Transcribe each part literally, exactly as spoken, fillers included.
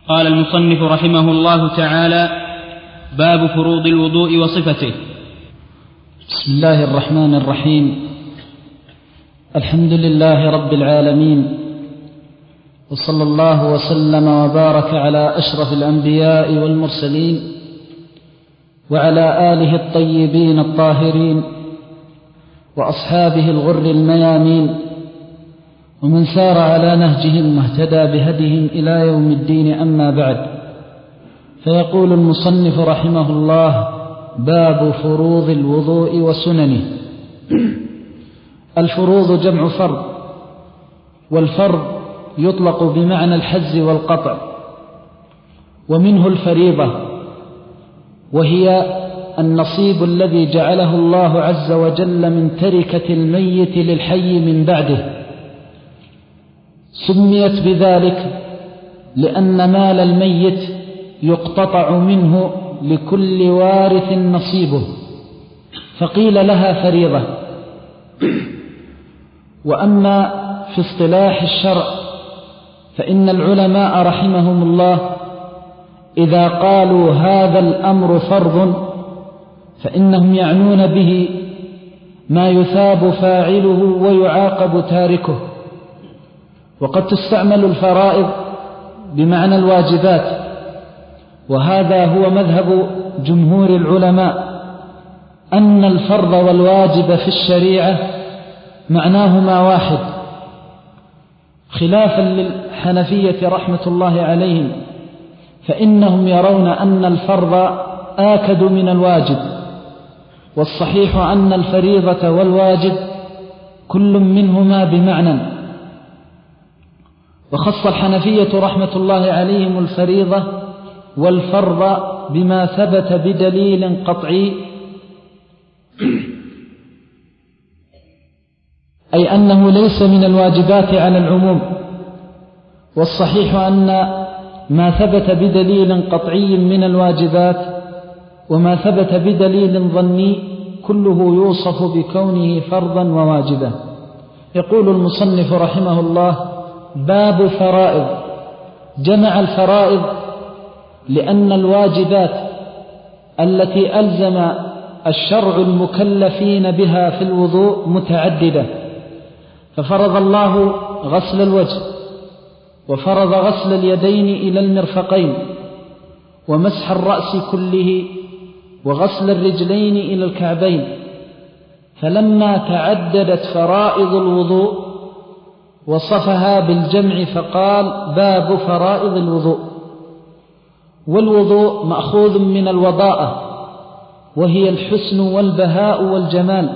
قال المصنف رحمه الله تعالى: باب فروض الوضوء وصفته. بسم الله الرحمن الرحيم. الحمد لله رب العالمين، وصلى الله وسلم وبارك على أشرف الأنبياء والمرسلين وعلى آله الطيبين الطاهرين وأصحابه الغر الميامين ومن سار على نهجهم واهتدى بهديهم إلى يوم الدين. أما بعد، فيقول المصنف رحمه الله: باب فروض الوضوء وسننه. الفروض جمع فرض، والفرض يطلق بمعنى الحز والقطع، ومنه الفريضة، وهي النصيب الذي جعله الله عز وجل من تركة الميت للحي من بعده. سميت بذلك لأن مال الميت يقتطع منه لكل وارث نصيبه، فقيل لها فريضة. وأما في اصطلاح الشرع فإن العلماء رحمهم الله إذا قالوا هذا الأمر فرض فإنهم يعنون به ما يثاب فاعله ويعاقب تاركه. وقد تستعمل الفرائض بمعنى الواجبات، وهذا هو مذهب جمهور العلماء، أن الفرض والواجب في الشريعة معناهما واحد، خلافا للحنفية رحمة الله عليهم، فإنهم يرون أن الفرض آكد من الواجب، والصحيح أن الفريضة والواجب كل منهما بمعنى. وخص الحنفية رحمة الله عليهم الفريضة والفرض بما ثبت بدليل قطعي، أي أنه ليس من الواجبات على العموم. والصحيح أن ما ثبت بدليل قطعي من الواجبات وما ثبت بدليل ظني كله يوصف بكونه فرضا وواجبا. يقول المصنف رحمه الله: باب فرائض. جمع الفرائض لأن الواجبات التي ألزم الشرع المكلفين بها في الوضوء متعددة، ففرض الله غسل الوجه، وفرض غسل اليدين إلى المرفقين، ومسح الرأس كله، وغسل الرجلين إلى الكعبين. فلما تعددت فرائض الوضوء وصفها بالجمع فقال: باب فرائض الوضوء. والوضوء مأخوذ من الوضاءة، وهي الحسن والبهاء والجمال.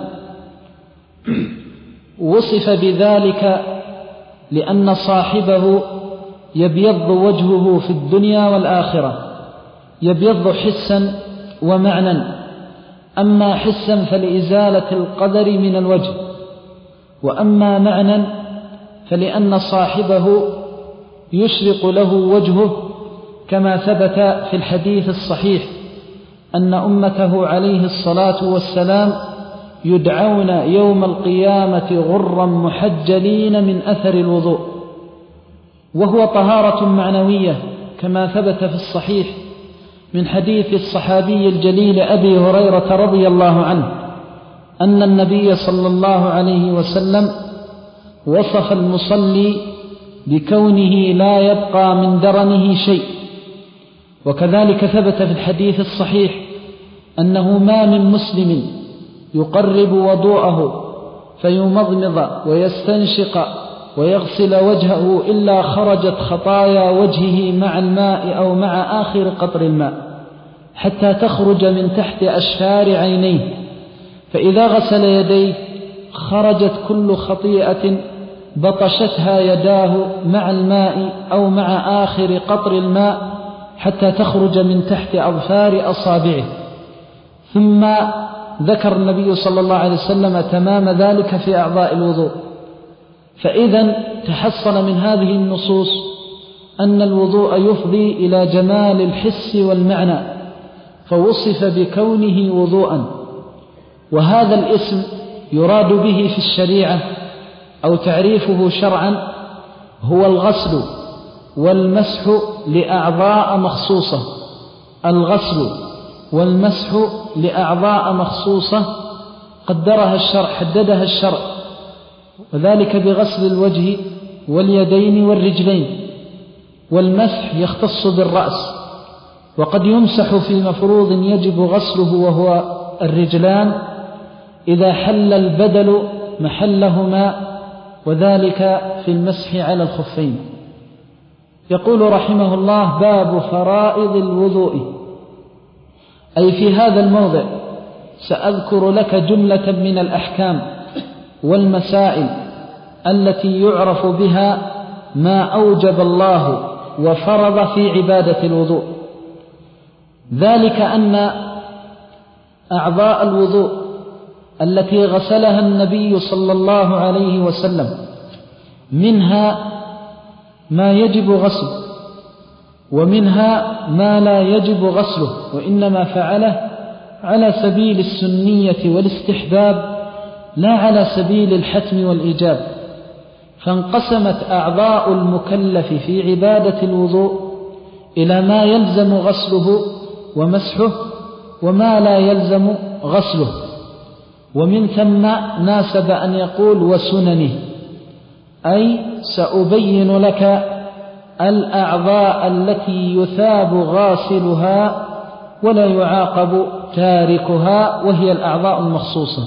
وصف بذلك لأن صاحبه يبيض وجهه في الدنيا والآخرة، يبيض حسا ومعنى. أما حسا فلإزالة القدر من الوجه، وأما معنى فلأن صاحبه يشرق له وجهه، كما ثبت في الحديث الصحيح أن أمته عليه الصلاة والسلام يدعون يوم القيامة غرا محجلين من أثر الوضوء، وهو طهارة معنوية، كما ثبت في الصحيح من حديث الصحابي الجليل أبي هريرة رضي الله عنه أن النبي صلى الله عليه وسلم وصف المصلي بكونه لا يبقى من درنه شيء. وكذلك ثبت في الحديث الصحيح أنه ما من مسلم يقرب وضوءه فيمضمض ويستنشق ويغسل وجهه إلا خرجت خطايا وجهه مع الماء أو مع آخر قطر الماء حتى تخرج من تحت أشفار عينيه، فإذا غسل يديه خرجت كل خطيئة بطشتها يداه مع الماء أو مع آخر قطر الماء حتى تخرج من تحت أظفار أصابعه. ثم ذكر النبي صلى الله عليه وسلم تمام ذلك في أعضاء الوضوء. فإذا تحصل من هذه النصوص أن الوضوء يفضي إلى جمال الحس والمعنى، فوصف بكونه وضوءا. وهذا الاسم يراد به في الشريعة أو تعريفه شرعا هو الغسل والمسح لأعضاء مخصوصة. الغسل والمسح لأعضاء مخصوصة قدرها الشرع، حددها الشرع، وذلك بغسل الوجه واليدين والرجلين. والمسح يختص بالرأس، وقد يمسح في مفروض يجب غسله وهو الرجلان إذا حل البدل محلهما، وذلك في المسح على الخفين. يقول رحمه الله: باب فرائض الوضوء. أي في هذا الموضع سأذكر لك جملة من الأحكام والمسائل التي يعرف بها ما أوجب الله وفرض في عبادة الوضوء. ذلك أن أعضاء الوضوء التي غسلها النبي صلى الله عليه وسلم منها ما يجب غسله، ومنها ما لا يجب غسله، وإنما فعله على سبيل السنية والاستحباب لا على سبيل الحتم والإيجاب. فانقسمت أعضاء المكلف في عبادة الوضوء إلى ما يلزم غسله ومسحه وما لا يلزم غسله، ومن ثم ناسب أن يقول وسننه، أي سأبين لك الأعضاء التي يثاب غاسلها ولا يعاقب تاركها، وهي الأعضاء المخصوصة.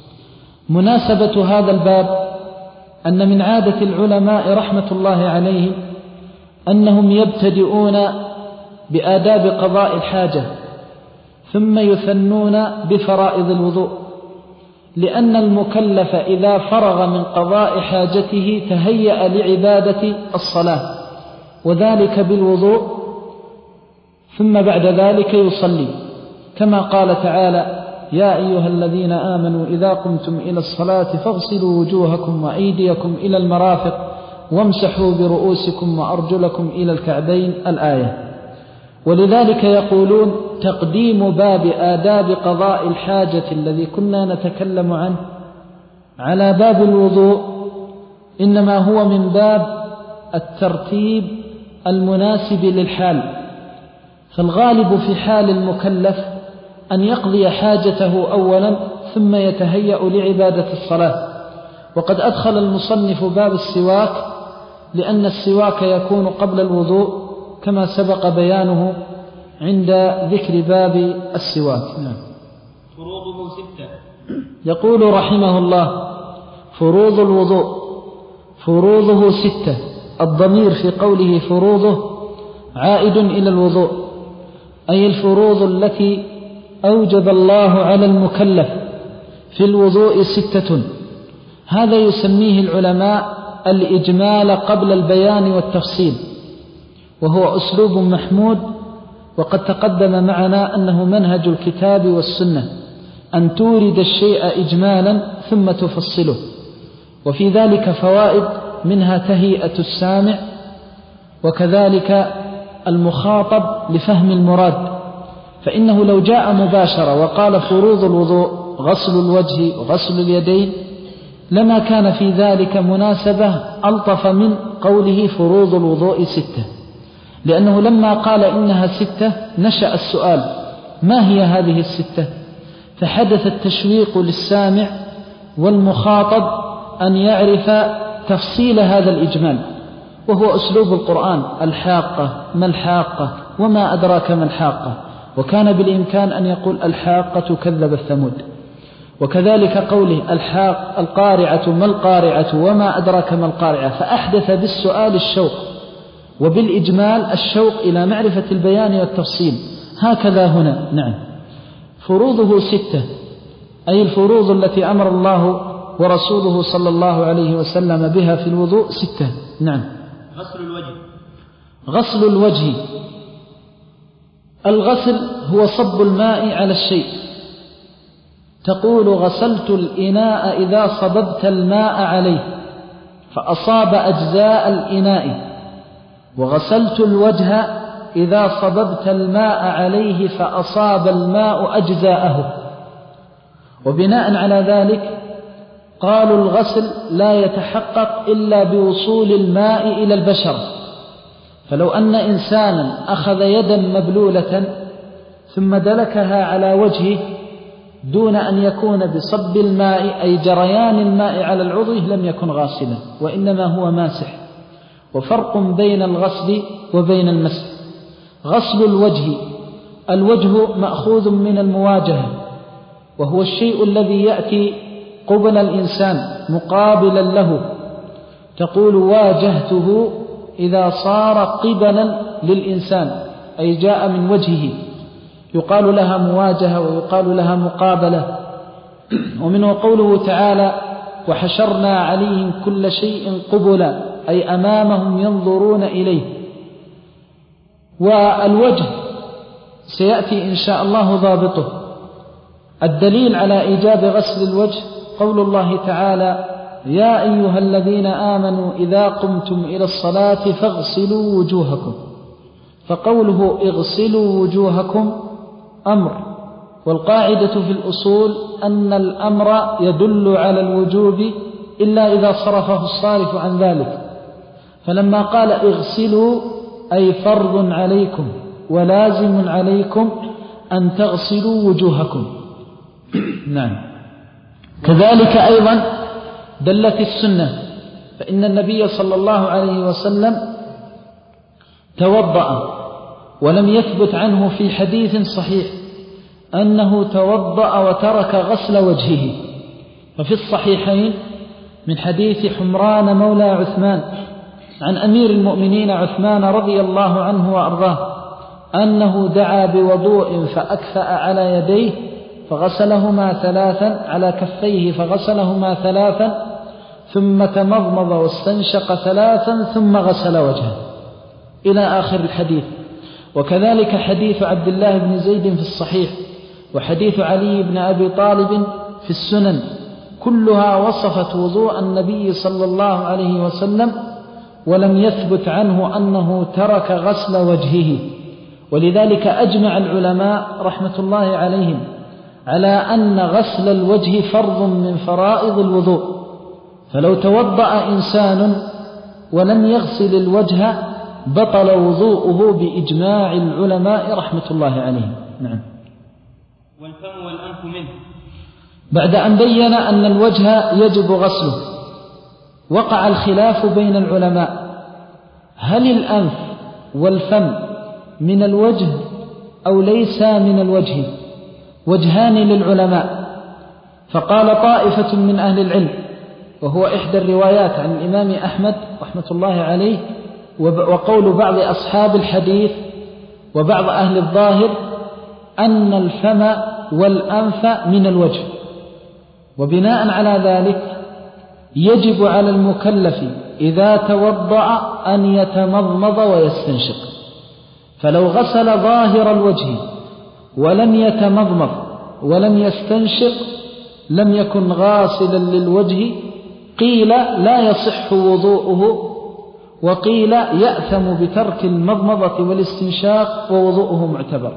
مناسبة هذا الباب أن من عادة العلماء رحمة الله عليهم أنهم يبتدئون بآداب قضاء الحاجة ثم يثنون بفرائض الوضوء، لأن المكلف إذا فرغ من قضاء حاجته تهيأ لعبادة الصلاة، وذلك بالوضوء، ثم بعد ذلك يصلي، كما قال تعالى: يا أيها الذين آمنوا إذا قمتم إلى الصلاة فاغسلوا وجوهكم وأيديكم إلى المرافق وامسحوا برؤوسكم وأرجلكم إلى الكعبين، الآية. ولذلك يقولون تقديم باب آداب قضاء الحاجة الذي كنا نتكلم عنه على باب الوضوء إنما هو من باب الترتيب المناسب للحال. فالغالب في حال المكلف أن يقضي حاجته أولا ثم يتهيأ لعبادة الصلاة. وقد أدخل المصنف باب السواك لأن السواك يكون قبل الوضوء كما سبق بيانه عند ذكر باب السواك. نعم. فروضه ستة. يقول رحمه الله: فروض الوضوء. فروضه ستة. الضمير في قوله فروضه عائد إلى الوضوء، أي الفروض التي أوجب الله على المكلف في الوضوء ستة. هذا يسميه العلماء الإجمال قبل البيان والتفصيل، وهو أسلوب محمود، وقد تقدم معنا أنه منهج الكتاب والسنة أن تورد الشيء إجمالا ثم تفصله. وفي ذلك فوائد، منها تهيئة السامع، وكذلك المخاطب لفهم المراد. فإنه لو جاء مباشرة وقال فروض الوضوء غسل الوجه وغسل اليدين لما كان في ذلك مناسبة ألطف من قوله فروض الوضوء ستة، لأنه لما قال إنها ستة نشأ السؤال: ما هي هذه الستة؟ فحدث التشويق للسامع والمخاطب أن يعرف تفصيل هذا الإجمال، وهو أسلوب القرآن: الحاقة، ما الحاقة، وما أدراك ما الحاقة. وكان بالإمكان أن يقول الحاقة كذب الثمود. وكذلك قوله الحاق القارعة، ما القارعة، وما أدراك ما القارعة، فأحدث بالسؤال الشوق، وبالإجمال الشوق إلى معرفة البيان والتفصيل. هكذا هنا. نعم. فروضه ستة، أي الفروض التي أمر الله ورسوله صلى الله عليه وسلم بها في الوضوء ستة. نعم. غسل الوجه. غسل الوجه. الغسل هو صب الماء على الشيء. تقول غسلت الإناء إذا صببت الماء عليه فأصاب أجزاء الإناء، وغسلت الوجه إذا صببت الماء عليه فأصاب الماء أجزاءه. وبناء على ذلك قالوا الغسل لا يتحقق إلا بوصول الماء إلى البشرة، فلو أن إنسانا أخذ يدا مبلولة ثم دلكها على وجهه دون أن يكون بصب الماء أي جريان الماء على العضو لم يكن غاسلا، وإنما هو ماسح. وفرق بين الغسل وبين المسح. غسل الوجه، الوجه مأخوذ من المواجهة، وهو الشيء الذي يأتي قبل الإنسان مقابلا له، تقول واجهته إذا صار قبلا للإنسان أي جاء من وجهه، يقال لها مواجهة ويقال لها مقابلة. ومنه قوله تعالى وحشرنا عليهم كل شيء قبلا أي أمامهم ينظرون إليه. والوجه سيأتي إن شاء الله ضابطه. الدليل على إيجاب غسل الوجه قول الله تعالى يا أيها الذين آمنوا إذا قمتم إلى الصلاة فاغسلوا وجوهكم. فقوله اغسلوا وجوهكم أمر، والقاعدة في الأصول أن الأمر يدل على الوجوب إلا إذا صرفه الصارف عن ذلك. فلما قال اغسلوا أي فرض عليكم ولازم عليكم أن تغسلوا وجوهكم. نعم. كذلك أيضا دلت السنة، فإن النبي صلى الله عليه وسلم توضأ، ولم يثبت عنه في حديث صحيح أنه توضأ وترك غسل وجهه. ففي الصحيحين من حديث حمران مولى عثمان عن أمير المؤمنين عثمان رضي الله عنه وأرضاه أنه دعا بوضوء فأكفأ على يديه فغسلهما ثلاثا، على كفيه فغسلهما ثلاثا، ثم تمضمض واستنشق ثلاثا ثم غسل وجهه إلى آخر الحديث. وكذلك حديث عبد الله بن زيد في الصحيح، وحديث علي بن أبي طالب في السنن، كلها وصفت وضوء النبي صلى الله عليه وسلم، ولم يثبت عنه أنه ترك غسل وجهه. ولذلك أجمع العلماء رحمة الله عليهم على أن غسل الوجه فرض من فرائض الوضوء. فلو توضأ إنسان ولم يغسل الوجه بطل وضوءه بإجماع العلماء رحمة الله عليهم. نعم. والفم والأنف منه. بعد أن بين أن الوجه يجب غسله، وقع الخلاف بين العلماء هل الأنف والفم من الوجه أو ليس من الوجه؟ وجهان للعلماء. فقال طائفة من أهل العلم، وهو إحدى الروايات عن الإمام أحمد رحمة الله عليه، وقول بعض أصحاب الحديث وبعض أهل الظاهر، أن الفم والأنف من الوجه. وبناء على ذلك يجب على المكلف إذا توضأ أن يتمضمض ويستنشق. فلو غسل ظاهر الوجه ولم يتمضمض ولم يستنشق لم يكن غاسلا للوجه، قيل لا يصح وضوءه، وقيل يأثم بترك المضمضة والاستنشاق ووضوءه معتبر.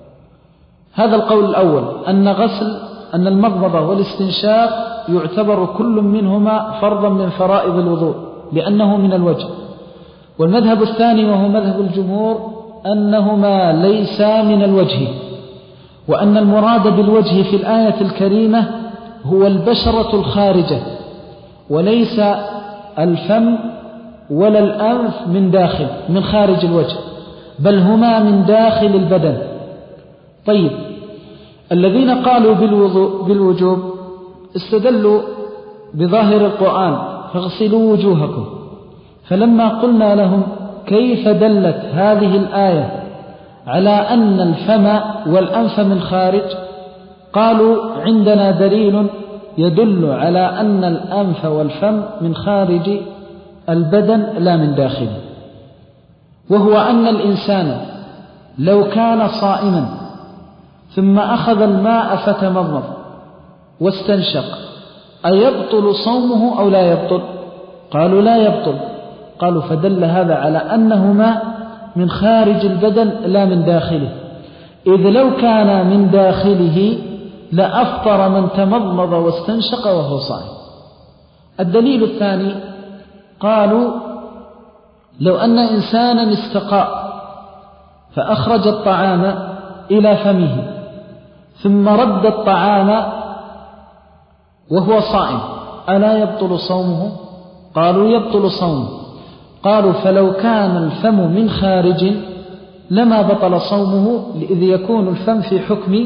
هذا القول الأول، أن غسل أن المضمضة والاستنشاق يعتبر كل منهما فرضا من فرائض الوضوء لأنه من الوجه. والمذهب الثاني وهو مذهب الجمهور أنهما ليسا من الوجه، وأن المراد بالوجه في الآية الكريمة هو البشرة الخارجة، وليس الفم ولا الأنف من داخل من خارج الوجه، بل هما من داخل البدن. طيب، الذين قالوا بالوجوب استدلوا بظاهر القرآن فاغسلوا وجوهكم. فلما قلنا لهم كيف دلت هذه الآية على أن الفم والأنف من خارج، قالوا عندنا دليل يدل على أن الأنف والفم من خارج البدن لا من داخله، وهو أن الإنسان لو كان صائما ثم أخذ الماء فتمضمض واستنشق أيبطل صومه أو لا يبطل؟ قالوا لا يبطل. قالوا فدل هذا على أنهما من خارج البدن لا من داخله، إذ لو كان من داخله لأفطر من تمضمض واستنشق وهو صائم. الدليل الثاني قالوا لو أن إنسانا استقاء فأخرج الطعام إلى فمه ثم رد الطعام وهو صائم ألا يبطل صومه؟ قالوا يبطل صومه. قالوا فلو كان الفم من خارج لما بطل صومه، إذ يكون الفم في حكم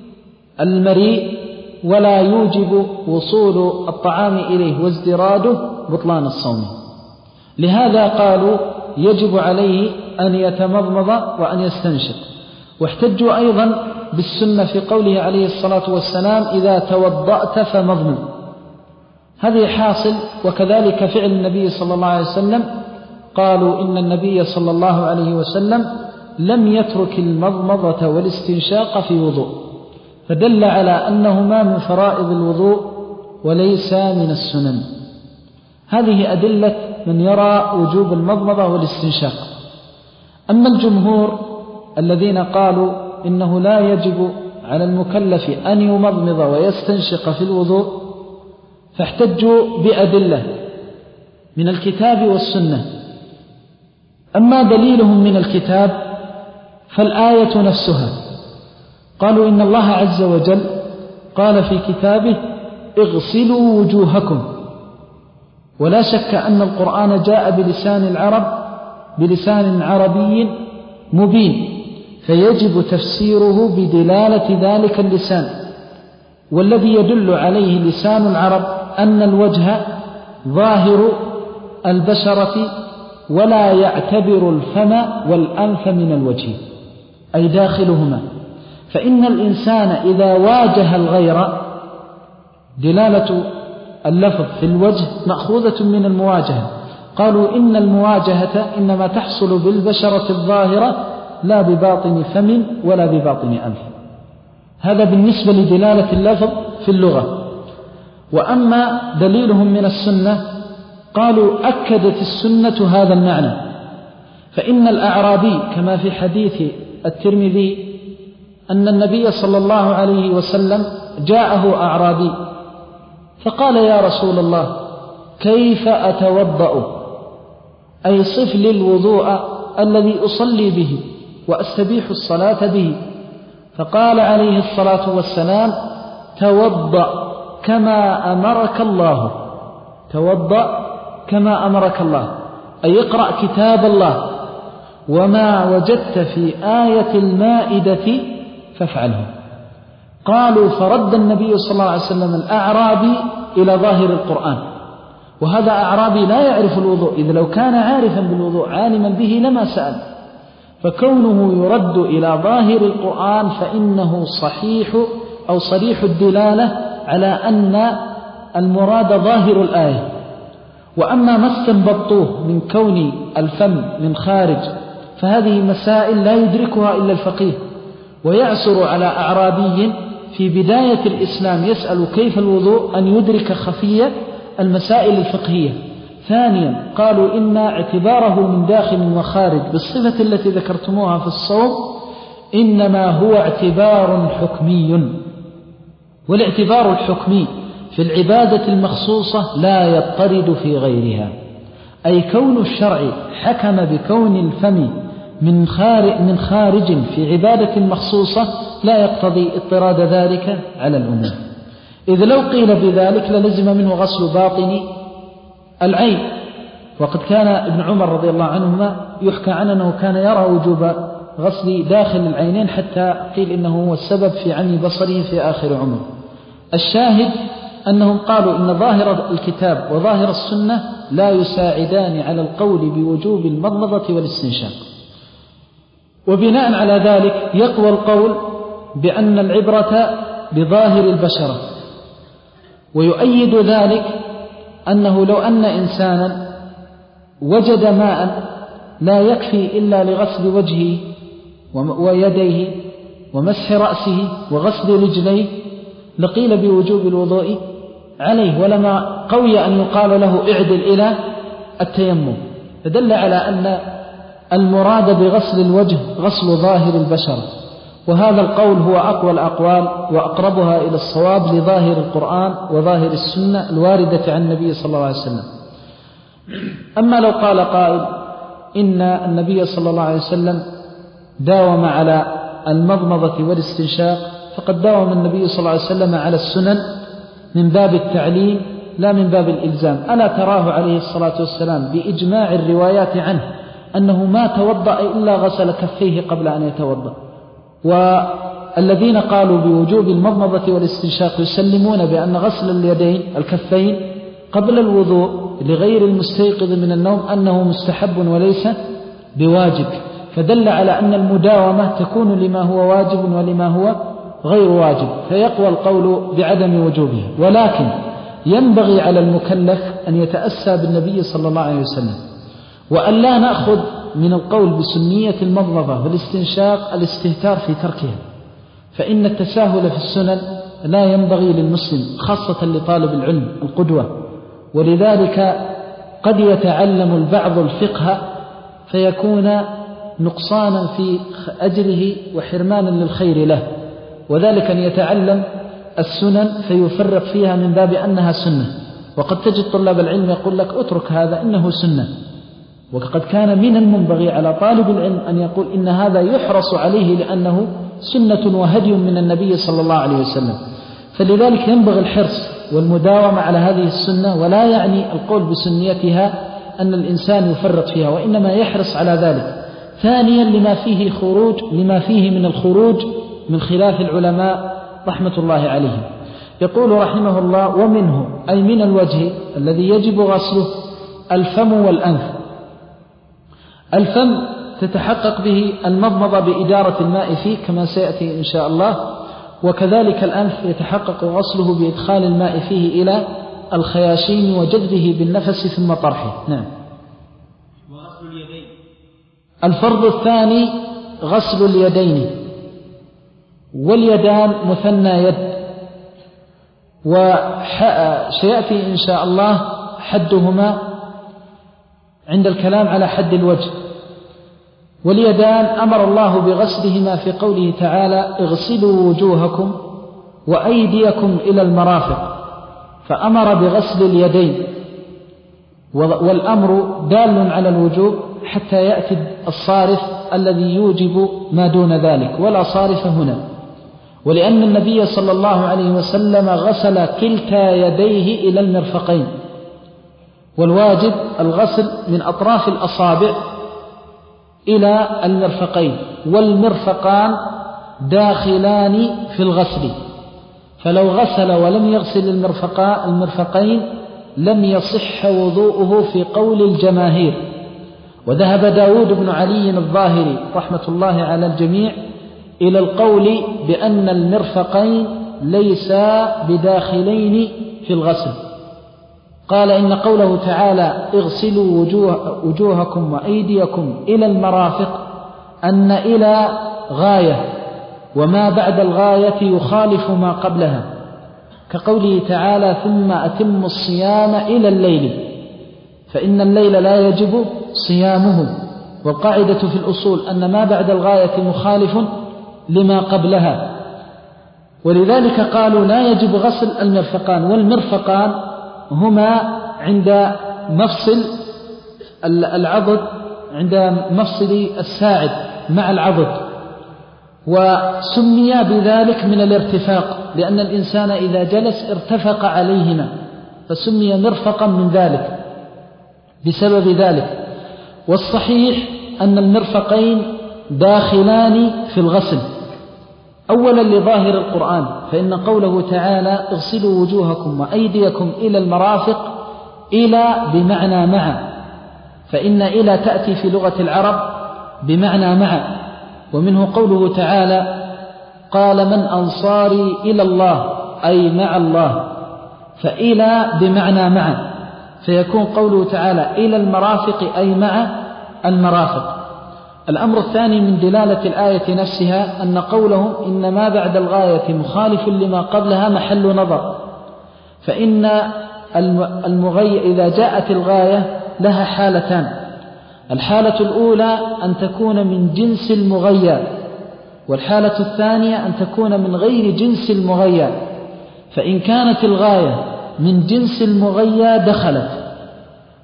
المريء ولا يوجب وصول الطعام إليه وازدراده بطلان الصوم. لهذا قالوا يجب عليه أن يتمضمض وأن يستنشق. واحتجوا أيضا بالسنة في قوله عليه الصلاة والسلام إذا توضأت فمضمض. هذه حاصل، وكذلك فعل النبي صلى الله عليه وسلم. قالوا إن النبي صلى الله عليه وسلم لم يترك المضمضة والاستنشاق في وضوء، فدل على أنهما من فرائض الوضوء وليس من السنن. هذه أدلة من يرى وجوب المضمضة والاستنشاق. أما الجمهور الذين قالوا إنه لا يجب على المكلف أن يمضمض ويستنشق في الوضوء فاحتجوا بأدلة من الكتاب والسنة. أما دليلهم من الكتاب فالآية نفسها. قالوا إن الله عز وجل قال في كتابه اغسلوا وجوهكم، ولا شك أن القرآن جاء بلسان العرب بلسان عربي مبين، فيجب تفسيره بدلالة ذلك اللسان. والذي يدل عليه لسان العرب أن الوجه ظاهر البشرة ولا يعتبر الفم والأنف من الوجه، أي داخلهما. فإن الإنسان إذا واجه الغير، دلالة اللفظ في الوجه مأخوذة من المواجهة. قالوا إن المواجهة إنما تحصل بالبشرة الظاهرة لا بباطن فم ولا بباطن أنف. هذا بالنسبة لدلالة اللفظ في اللغة. وأما دليلهم من السنة قالوا أكدت السنة هذا المعنى. فإن الأعرابي كما في حديث الترمذي أن النبي صلى الله عليه وسلم جاءه أعرابي فقال يا رسول الله كيف أتوضأ؟ أي صف لي الوضوء الذي أصلي به وأستبيح الصلاة به. فقال عليه الصلاة والسلام توضأ كما أمرك الله، توضأ كما أمرك الله، أي اقرأ كتاب الله، وما وجدت في آية المائدة فافعله. قالوا فرد النبي صلى الله عليه وسلم الأعرابي إلى ظاهر القرآن، وهذا أعرابي لا يعرف الوضوء، إذا لو كان عارفا بالوضوء عالما به لما سأل. فكونه يرد إلى ظاهر القرآن فإنه صحيح أو صريح الدلالة على أن المراد ظاهر الآية. وأما ما استنبطوه من كون الفم من خارج فهذه مسائل لا يدركها إلا الفقيه، ويعسر على أعرابي في بداية الإسلام يسأل كيف الوضوء أن يدرك خفية المسائل الفقهية. ثانيا قالوا إن اعتباره من داخل وخارج بالصفة التي ذكرتموها في الصوم إنما هو اعتبار حكمي، والاعتبار الحكمي في العبادة المخصوصة لا يضطرد في غيرها. أي كون الشرع حكم بكون الفم من خارج, من خارج في عبادة مخصوصة لا يقتضي اضطراد ذلك على الأمور. إذ لو قيل بذلك للزم منه غسل باطن العين. وقد كان ابن عمر رضي الله عنهما يحكى عنه أنه كان يرى وجوب غسل داخل العينين حتى قيل إنه هو السبب في عمي بصره في آخر عمره. الشاهد أنهم قالوا إن ظاهر الكتاب وظاهر السنة لا يساعدان على القول بوجوب المضمضة والاستنشاق. وبناء على ذلك يقوى القول بأن العبرة بظاهر البشرة. ويؤيد ذلك أنه لو أن إنسانا وجد ماء لا يكفي إلا لغسل وجهه ويديه ومسح رأسه وغسل رجليه لقيل بوجوب الوضوء عليه، ولما قوي أن يقال له اعدل إلى التيمم. فدل على أن المراد بغسل الوجه غسل ظاهر البشرة، وهذا القول هو أقوى الأقوال وأقربها إلى الصواب لظاهر القرآن وظاهر السنة الواردة عن النبي صلى الله عليه وسلم. أما لو قال قائل إن النبي صلى الله عليه وسلم داوم على المضمضة والاستنشاق، فقد داوم النبي صلى الله عليه وسلم على السنن من باب التعليم لا من باب الإلزام. ألا تراه عليه الصلاة والسلام بإجماع الروايات عنه أنه ما توضأ إلا غسل كفيه قبل أن يتوضأ. والذين قالوا بوجوب المضمضة والاستنشاق يسلمون بأن غسل اليدين الكفين قبل الوضوء لغير المستيقظ من النوم أنه مستحب وليس بواجب، فدل على أن المداومة تكون لما هو واجب ولما هو غير واجب، فيقوى القول بعدم وجوبه. ولكن ينبغي على المكلف أن يتأسى بالنبي صلى الله عليه وسلم، وأن لا نأخذ من القول بسنية المضمضة والاستنشاق الاستهتار في تركها، فإن التساهل في السنن لا ينبغي للمسلم خاصة لطالب العلم القدوة. ولذلك قد يتعلم البعض الفقه فيكون نقصانا في أجره وحرمانا للخير له، وذلك أن يتعلم السنن فيفرق فيها من باب أنها سنة، وقد تجد طلاب العلم يقول لك اترك هذا إنه سنة، وقد كان من المنبغي على طالب العلم أن يقول إن هذا يحرص عليه لأنه سنة وهدي من النبي صلى الله عليه وسلم. فلذلك ينبغي الحرص والمداومة على هذه السنة، ولا يعني القول بسنيتها أن الإنسان يفرط فيها، وإنما يحرص على ذلك. ثانيا لما فيه خروج لما فيه من الخروج من خلاف العلماء رحمة الله عليهم. يقول رحمه الله: ومنه أي من الوجه الذي يجب غسله الفم والأنف. الفم تتحقق به المضمضة بإدارة الماء فيه كما سيأتي إن شاء الله، وكذلك الأنف يتحقق غسله بإدخال الماء فيه إلى الخياشيم وجذبه بالنفس ثم طرحه. نعم. وغسل اليدين. الفرض الثاني غسل اليدين، واليدان مثنى يد، وسيأتي إن شاء الله حدهما عند الكلام على حد الوجه. واليدان أمر الله بغسلهما في قوله تعالى: اغسلوا وجوهكم وأيديكم إلى المرافق، فأمر بغسل اليدين، والأمر دال على الوجوب حتى يأتي الصارف الذي يوجب ما دون ذلك، ولا صارف هنا. ولأن النبي صلى الله عليه وسلم غسل كلتا يديه إلى المرفقين، والواجب الغسل من أطراف الأصابع إلى المرفقين، والمرفقان داخلان في الغسل، فلو غسل ولم يغسل المرفقين لم يصح وضوءه في قول الجماهير. وذهب داود بن علي الظاهري رحمة الله على الجميع إلى القول بأن المرفقين ليسا بداخلين في الغسل. قال: إن قوله تعالى: اغسلوا وجوه وجوهكم وأيديكم إلى المرافق أن إلى غاية، وما بعد الغاية يخالف ما قبلها، كقوله تعالى: ثم أتموا الصيام إلى الليل، فإن الليل لا يجب صيامه. والقاعدة في الأصول أن ما بعد الغاية مخالف لما قبلها، ولذلك قالوا لا يجب غسل المرفقان. والمرفقان هما عند مفصل العضد، عند مفصل الساعد مع العضد، وسمي بذلك من الارتفاق، لأن الإنسان إذا جلس ارتفق عليهما، فسمي مرفقا من ذلك بسبب ذلك. والصحيح أن المرفقين داخلان في الغسل، أولا لظاهر القرآن، فإن قوله تعالى: اغسلوا وجوهكم وأيديكم إلى المرافق، إلى بمعنى مع، فإن إلى تأتي في لغة العرب بمعنى مع. ومنه قوله تعالى: قال: من أنصاري إلى الله، أي مع الله، فإلى بمعنى مع، فيكون قوله تعالى إلى المرافق أي مع المرافق. الأمر الثاني من دلالة الآية نفسها أن قولهم إن ما بعد الغاية مخالف لما قبلها محل نظر، فإن المغاية إذا جاءت الغاية لها حالتان: الحالة الأولى أن تكون من جنس المغيى، والحالة الثانية أن تكون من غير جنس المغيى. فإن كانت الغاية من جنس المغيى دخلت،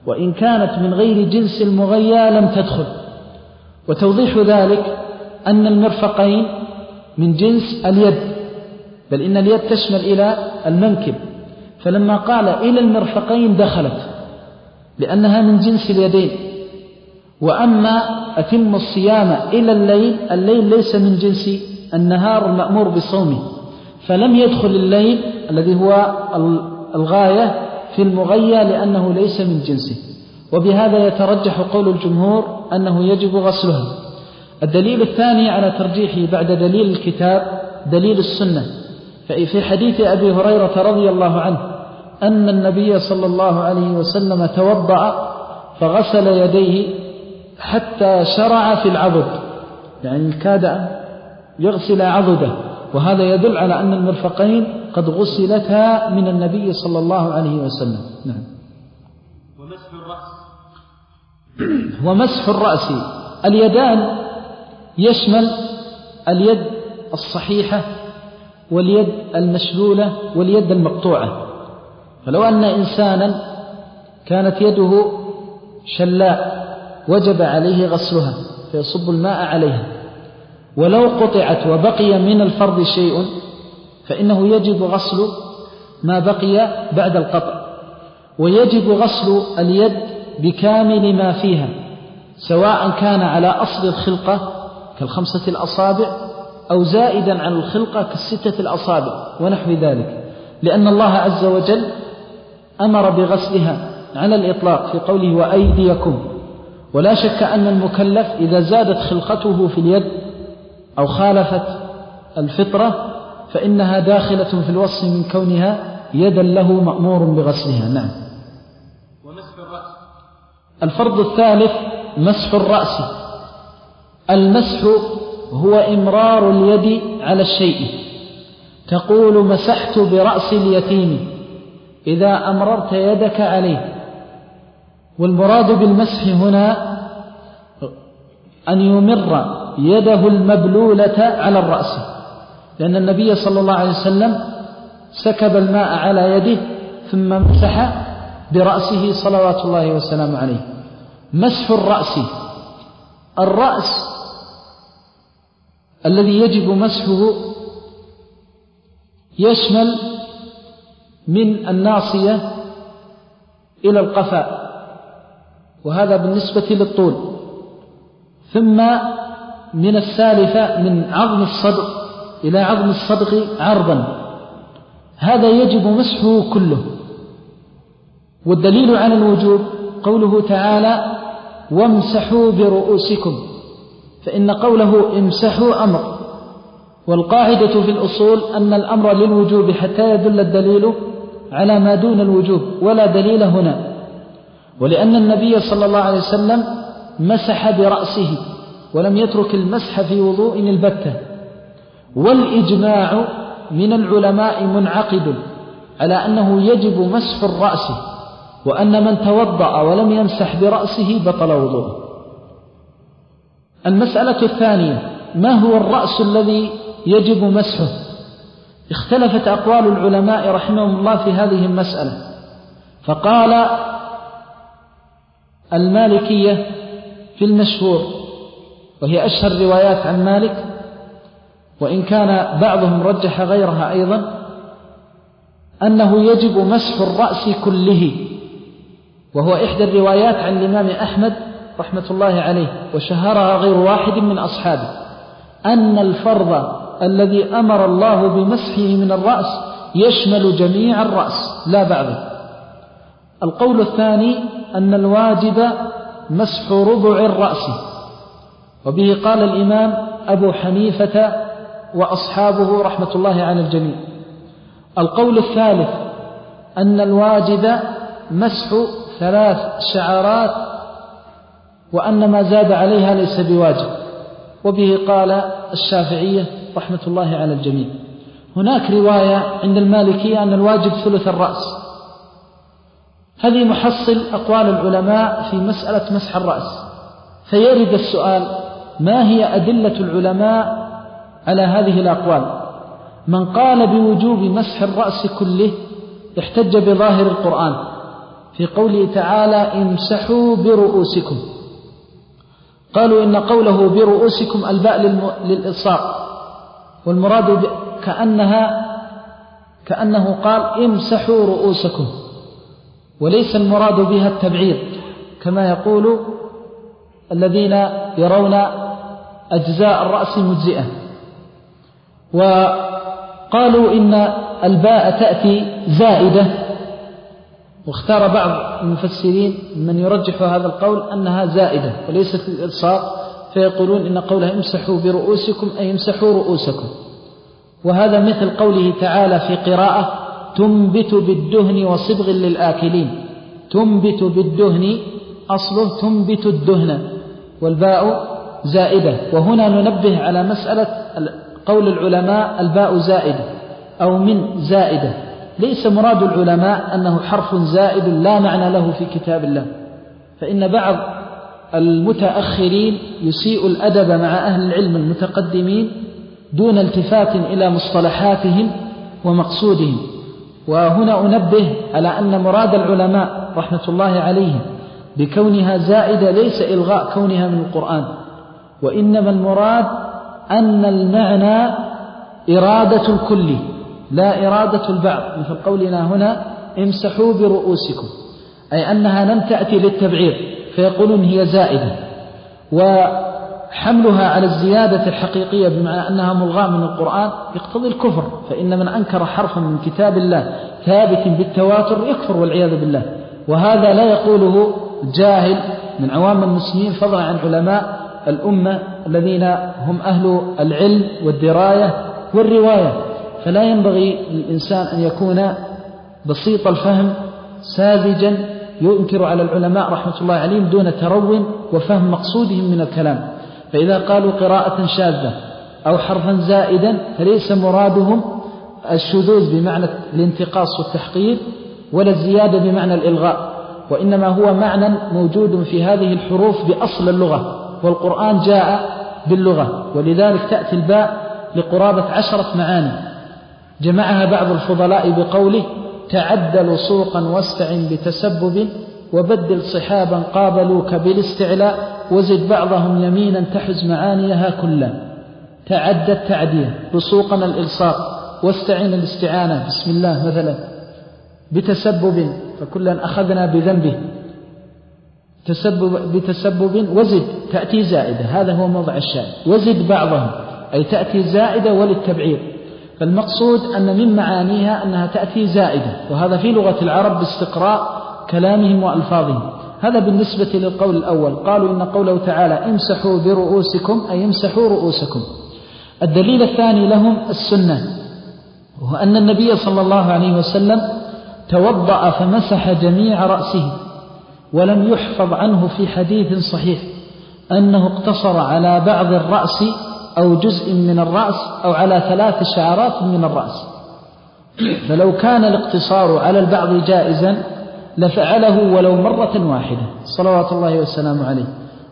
وإن كانت من غير جنس المغيى لم تدخل. وتوضيح ذلك أن المرفقين من جنس اليد، بل إن اليد تشمل إلى المنكب، فلما قال إلى المرفقين دخلت لأنها من جنس اليدين. وأما أتم الصيام إلى الليل، الليل ليس من جنس النهار المأمور بصومه، فلم يدخل الليل الذي هو الغاية في المغيى لأنه ليس من جنسه. وبهذا يترجح قول الجمهور أنه يجب غسلها. الدليل الثاني على ترجيحه بعد دليل الكتاب دليل السنة، ففي حديث أبي هريرة رضي الله عنه أن النبي صلى الله عليه وسلم توضأ فغسل يديه حتى شرع في العضد، يعني كاد أن يغسل عضده، وهذا يدل على أن المرفقين قد غسلتها من النبي صلى الله عليه وسلم. نعم. ومسح الرأس ومسح الرأس، اليدان يشمل اليد الصحيحة واليد المشلولة واليد المقطوعة. فلو أن إنسانا كانت يده شلاء وجب عليه غسلها فيصب الماء عليها، ولو قطعت وبقي من الفرض شيء فإنه يجب غسل ما بقي بعد القطع، ويجب غسل اليد بكامل ما فيها سواء كان على أصل الخلقة كالخمسة الأصابع أو زائدا عن الخلقة كالستة الأصابع ونحو ذلك، لأن الله عز وجل أمر بغسلها على الإطلاق في قوله وأيديكم. ولا شك أن المكلف إذا زادت خلقته في اليد أو خالفت الفطرة فإنها داخلة في الوصف من كونها يدا له مأمور بغسلها. نعم. ومسح الرأس، الفرض الثالث مسح الرأس. المسح هو إمرار اليد على الشيء، تقول مسحت برأس اليتيم إذا أمررت يدك عليه. والمراد بالمسح هنا أن يمر يده المبلولة على الرأس، لأن النبي صلى الله عليه وسلم سكب الماء على يده ثم مسح برأسه صلوات الله وسلامه عليه. مسح الرأس، الرأس الذي يجب مسحه يشمل من الناصية إلى القفاء، وهذا بالنسبة للطول، ثم من السالفة من عظم الصدغ إلى عظم الصدغ عرضا، هذا يجب مسحه كله. والدليل على الوجوب قوله تعالى وامسحوا برؤوسكم، فإن قوله امسحوا أمر، والقاعدة في الأصول أن الأمر للوجوب حتى يدل الدليل على ما دون الوجوب، ولا دليل هنا. ولأن النبي صلى الله عليه وسلم مسح برأسه ولم يترك المسح في وضوء البتة. والإجماع من العلماء منعقد على أنه يجب مسح الرأس، وأن من توضأ ولم يمسح برأسه بطل وضوءه. المسألة الثانية ما هو الرأس الذي يجب مسحه؟ اختلفت أقوال العلماء رحمهم الله في هذه المسألة، فقال المالكية في المشهور وهي أشهر روايات عن مالك، وإن كان بعضهم رجح غيرها أيضا، أنه يجب مسح الرأس كله، وهو إحدى الروايات عن الإمام أحمد رحمة الله عليه وشهرها غير واحد من أصحابه، أن الفرض الذي أمر الله بمسحه من الرأس يشمل جميع الرأس لا بعضه. القول الثاني أن الواجب مسح ربع الرأس، وبه قال الإمام أبو حنيفة وأصحابه رحمة الله على الجميع. القول الثالث أن الواجب مسح ثلاث شعرات، وأن ما زاد عليها ليس بواجب، وبه قال الشافعية رحمة الله على الجميع. هناك رواية عند المالكية أن الواجب ثلث الرأس. هذه محصل أقوال العلماء في مسألة مسح الرأس، فيرد السؤال ما هي أدلة العلماء على هذه الأقوال؟ من قال بوجوب مسح الرأس كله احتج بظاهر القرآن، في قوله تعالى امسحوا برؤوسكم. قالوا إن قوله برؤوسكم الباء للإلصاق، والمراد كأنها كأنه قال امسحوا رؤوسكم، وليس المراد بها التبعيض كما يقول الذين يرون أجزاء الرأس مجزئة. وقالوا إن الباء تأتي زائدة، واختار بعض المفسرين من يرجح هذا القول أنها زائدة وليست للإلصاق، فيقولون إن قوله امسحوا برؤوسكم أي امسحوا رؤوسكم. وهذا مثل قوله تعالى في قراءة تنبت بالدهن وصبغ للآكلين. تنبت بالدهن أصله تنبت الدهن، والباء زائدة. وهنا ننبه على مسألة قول العلماء الباء زائدة أو من زائدة. ليس مراد العلماء أنه حرف زائد لا معنى له في كتاب الله، فإن بعض المتأخرين يسيء الأدب مع أهل العلم المتقدمين دون التفات إلى مصطلحاتهم ومقصودهم. وهنا أنبه على أن مراد العلماء رحمة الله عليهم بكونها زائدة ليس إلغاء كونها من القرآن، وإنما المراد أن المعنى إرادة الكل لا إرادة البعض، مثل قولنا هنا امسحوا برؤوسكم، أي أنها لم تأتي للتبعير فيقولون هي زائدة. وحملها على الزيادة الحقيقية بمعنى أنها ملغاة من القرآن يقتضي الكفر، فإن من أنكر حرفا من كتاب الله ثابت بالتواتر يكفر والعياذ بالله. وهذا لا يقوله جاهل من عوام المسلمين فضلا عن علماء الأمة الذين هم أهل العلم والدراية والرواية. فلا ينبغي للإنسان أن يكون بسيط الفهم ساذجا ينكر على العلماء رحمة الله عليهم دون ترو وفهم مقصودهم من الكلام. فإذا قالوا قراءة شاذة أو حرفا زائدا فليس مرادهم الشذوذ بمعنى الانتقاص والتحقير ولا الزيادة بمعنى الإلغاء، وإنما هو معنى موجود في هذه الحروف بأصل اللغة، والقرآن جاء باللغة، ولذلك تأتي الباء لقرابة عشرة معاني جمعها بعض الفضلاء بقوله تعدل سوقا واستعن بتسبب وبدل صحابا قابلوك بالاستعلاء وزد بعضهم يمينا تحز معانيها كلا. تعدى التعدية، بسوقا الإلصاق، واستعن الاستعانة بسم الله مثلا، بتسبب فكلا أخذنا بذنبه، تسبب بتسبب وزد تأتي زائدة، هذا هو موضع الشاهد. وزد بعضهم أي تأتي زائدة وللتبعير، فالمقصود أن من معانيها أنها تأتي زائدة، وهذا في لغة العرب باستقراء كلامهم وألفاظهم. هذا بالنسبة للقول الأول. قالوا إن قوله تعالى امسحوا برؤوسكم أي امسحوا رؤوسكم. الدليل الثاني لهم السنة، وهو أن النبي صلى الله عليه وسلم توضأ فمسح جميع رأسه، ولم يحفظ عنه في حديث صحيح أنه اقتصر على بعض الرأس أو جزء من الرأس أو على ثلاث شعرات من الرأس، فلو كان الاقتصار على البعض جائزا لفعله ولو مرة واحدة صلوات الله وسلامه عليه.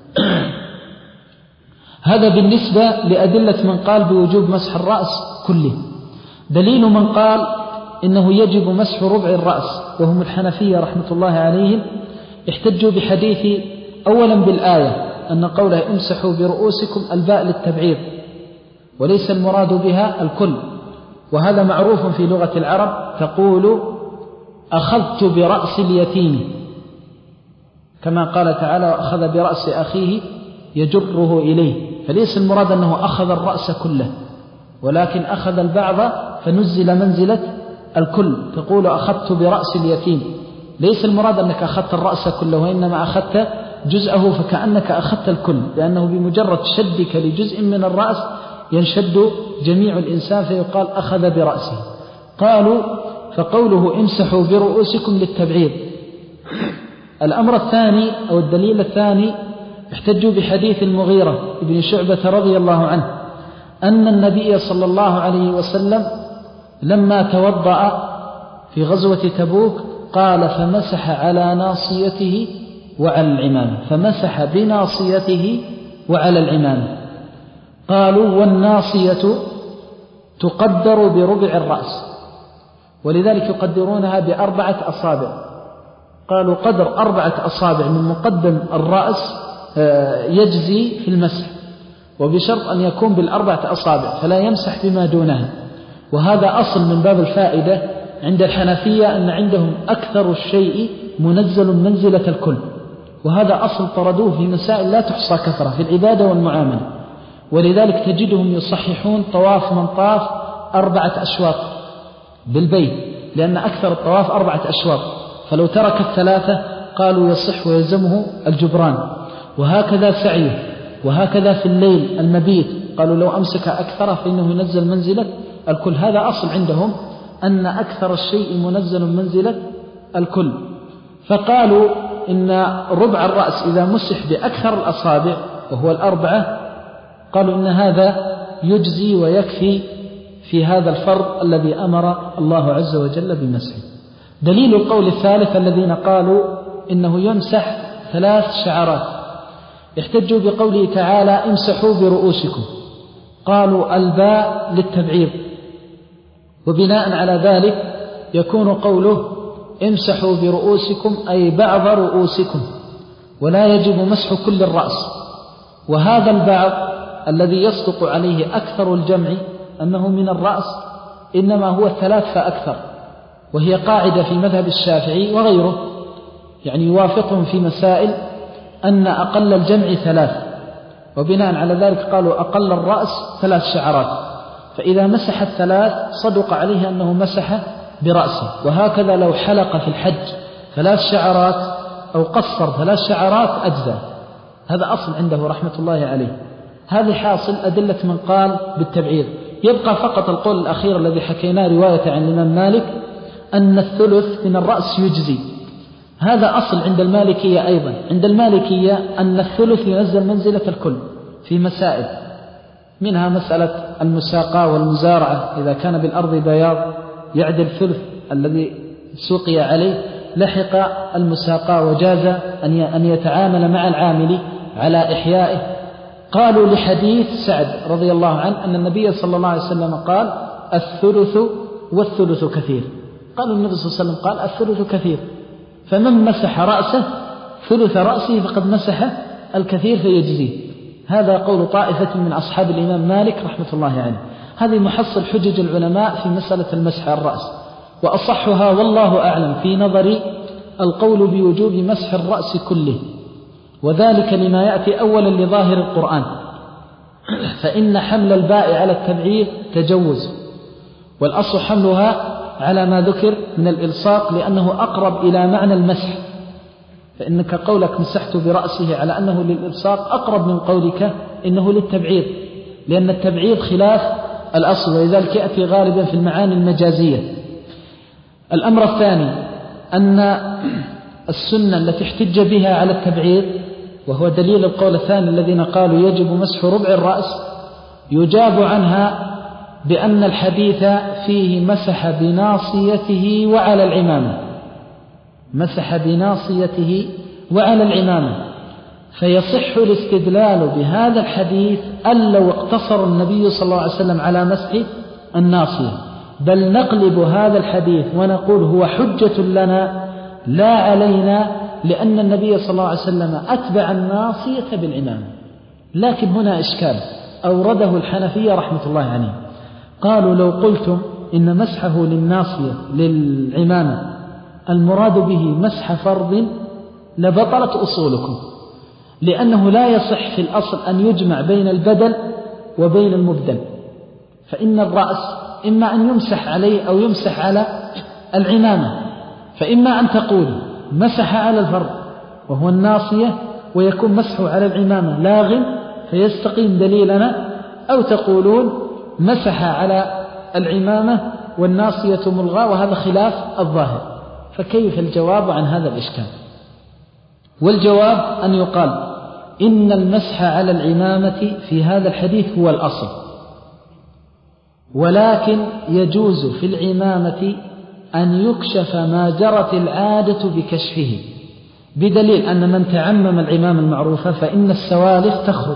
هذا بالنسبة لأدلة من قال بوجوب مسح الرأس كله. دليل من قال إنه يجب مسح ربع الرأس وهم الحنفية رحمة الله عليهم احتجوا بحديث أولا بالآية أن قوله امسحوا برؤوسكم الباء للتبعيض وليس المراد بها الكل، وهذا معروف في لغة العرب، تقول أخذت برأس اليتيم كما قال تعالى وأخذ برأس أخيه يجره إليه، فليس المراد أنه أخذ الرأس كله ولكن أخذ البعض فنزل منزلة الكل. تقول أخذت برأس اليتيم، ليس المراد أنك أخذت الرأس كله وإنما أخذت جزءه، فكأنك أخذت الكل، لأنه بمجرد شدك لجزء من الرأس ينشد جميع الإنسان فيقال أخذ برأسه. قالوا فقوله امسحوا برؤوسكم للتبعيض. الأمر الثاني أو الدليل الثاني احتجوا بحديث المغيرة ابن شعبة رضي الله عنه أن النبي صلى الله عليه وسلم لما توضأ في غزوة تبوك قال فمسح على ناصيته وعلى العمامة، فمسح بناصيته وعلى العمامة. قالوا والناصية تقدر بربع الرأس، ولذلك يقدرونها بأربعة أصابع، قالوا قدر أربعة أصابع من مقدم الرأس يجزي في المسح، وبشرط أن يكون بالأربعة أصابع فلا يمسح بما دونها. وهذا أصل من باب الفائدة عند الحنفية، أن عندهم أكثر الشيء منزل منزلة الكل، وهذا أصل طردوه في مسائل لا تحصى كثرة في العبادة والمعاملة. ولذلك تجدهم يصححون طواف من طاف أربعة أشواط بالبيت، لأن أكثر الطواف أربعة أشواط، فلو ترك الثلاثة قالوا يصح ويلزمه الجبران. وهكذا سعيه، وهكذا في الليل المبيت قالوا لو أمسك أكثر فإنه ينزل منزلة الكل. هذا أصل عندهم أن أكثر الشيء منزل منزلة الكل. فقالوا إن ربع الرأس إذا مسح بأكثر الأصابع وهو الأربعة، قالوا إن هذا يجزي ويكفي في هذا الفرض الذي أمر الله عز وجل بمسحه. دليل القول الثالث الذين قالوا إنه يمسح ثلاث شعرات، احتجوا بقوله تعالى امسحوا برؤوسكم، قالوا الباء للتبعيض، وبناء على ذلك يكون قوله امسحوا برؤوسكم أي بعض رؤوسكم، ولا يجب مسح كل الرأس. وهذا البعض الذي يصدق عليه أكثر الجمع أنه من الرأس إنما هو ثلاث فأكثر، وهي قاعدة في مذهب الشافعي وغيره، يعني يوافقهم في مسائل أن أقل الجمع ثلاث، وبناء على ذلك قالوا أقل الرأس ثلاث شعرات، فإذا مسح الثلاث صدق عليه أنه مسح برأسه. وهكذا لو حلق في الحج ثلاث شعرات أو قصر ثلاث شعرات أجزاء. هذا أصل عنده رحمة الله عليه. هذه حاصل أدلة من قال بالتبعيض. يبقى فقط القول الأخير الذي حكيناه رواية عن الإمام مالك أن الثلث من الرأس يجزي. هذا أصل عند المالكية أيضا. عند المالكية أن الثلث ينزل منزلة الكل في مسائل، منها مسألة المساقة والمزارعة، إذا كان بالأرض بياض يعدل ثلث الذي سقي عليه لحق المساقة، وجاز أن يتعامل مع العامل على إحيائه. قالوا لحديث سعد رضي الله عنه أن النبي صلى الله عليه وسلم قال الثلث والثلث كثير. قالوا النبي صلى الله عليه وسلم قال الثلث كثير، فمن مسح رأسه ثلث رأسه فقد مسح الكثير فيجزيه. هذا قول طائفة من أصحاب الإمام مالك رحمة الله عليه. هذه محصل حجج العلماء في مسألة المسح على الرأس، وأصحها والله أعلم في نظري القول بوجوب مسح الرأس كله، وذلك لما يأتي أولا لظاهر القرآن، فإن حمل الباء على التبعيض تجوز، والأصل حملها على ما ذكر من الإلصاق لأنه أقرب إلى معنى المسح، فإنك قولك مسحت برأسه على أنه للإلصاق أقرب من قولك إنه للتبعيض، لأن التبعيض خلاف الأصل، ولذلك يأتي غالبا في المعاني المجازية. الأمر الثاني أن السنة التي احتج بها على التبعيض، وهو دليل القول الثاني الذين قالوا يجب مسح ربع الرأس، يجاب عنها بأن الحديث فيه مسح بناصيته وعلى العمامة، مسح بناصيته وعلى العمامة، فيصح الاستدلال بهذا الحديث أن لو اقتصر النبي صلى الله عليه وسلم على مسح الناصية، بل نقلب هذا الحديث ونقول هو حجة لنا لا علينا، لأن النبي صلى الله عليه وسلم أتبع الناصية بالعمامة. لكن هنا إشكال أورده الحنفية رحمة الله عليه، قالوا لو قلتم إن مسحه للناصية للعمامة المراد به مسح فرض لبطلت أصولكم، لأنه لا يصح في الأصل أن يجمع بين البدل وبين المبدل، فإن الرأس إما أن يمسح عليه أو يمسح على العمامة، فإما أن تقول مسح على الفرض وهو الناصية ويكون مسحه على العمامة لاغ فيستقيم دليلنا، أو تقولون مسح على العمامة والناصية ملغى، وهذا خلاف الظاهر. فكيف الجواب عن هذا الإشكال؟ والجواب أن يقال إن المسح على العمامة في هذا الحديث هو الأصل، ولكن يجوز في العمامة أن يكشف ما جرت العادة بكشفه، بدليل أن من تعمم العمامة المعروفة فإن السوالف تخرج،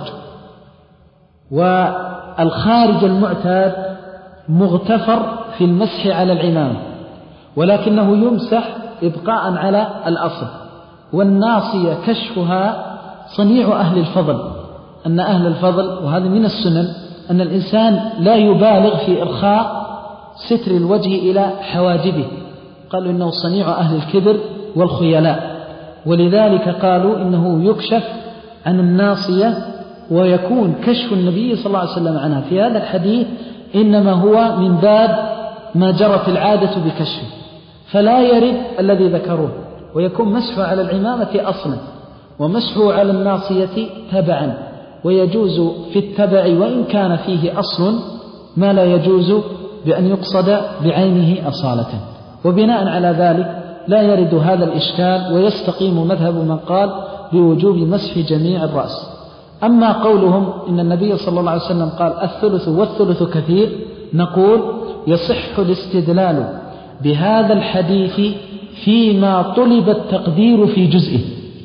والخارج المعتاد مغتفر في المسح على العمامة، ولكنه يمسح إبقاء على الأصل. والناصية كشفها صنيع أهل الفضل، أن أهل الفضل، وهذا من السنن، أن الإنسان لا يبالغ في إرخاء ستر الوجه إلى حواجبه، قالوا إنه صنيع أهل الكبر والخيلاء، ولذلك قالوا إنه يكشف عن الناصية ويكون كشف النبي صلى الله عليه وسلم عنها في هذا الحديث إنما هو من باب ما جرت العادة بكشفه، فلا يرد الذي ذكروه، ويكون مسحه على العمامة أصلا ومسحه على الناصية تبعا، ويجوز في التبع وإن كان فيه أصل ما لا يجوز بأن يقصد بعينه أصالة. وبناء على ذلك لا يرد هذا الإشكال، ويستقيم مذهب من قال بوجوب مسح جميع الرأس. أما قولهم إن النبي صلى الله عليه وسلم قال الثلث والثلث كثير، نقول يصح الاستدلال بهذا الحديث فيما طلب التقدير في جزئه،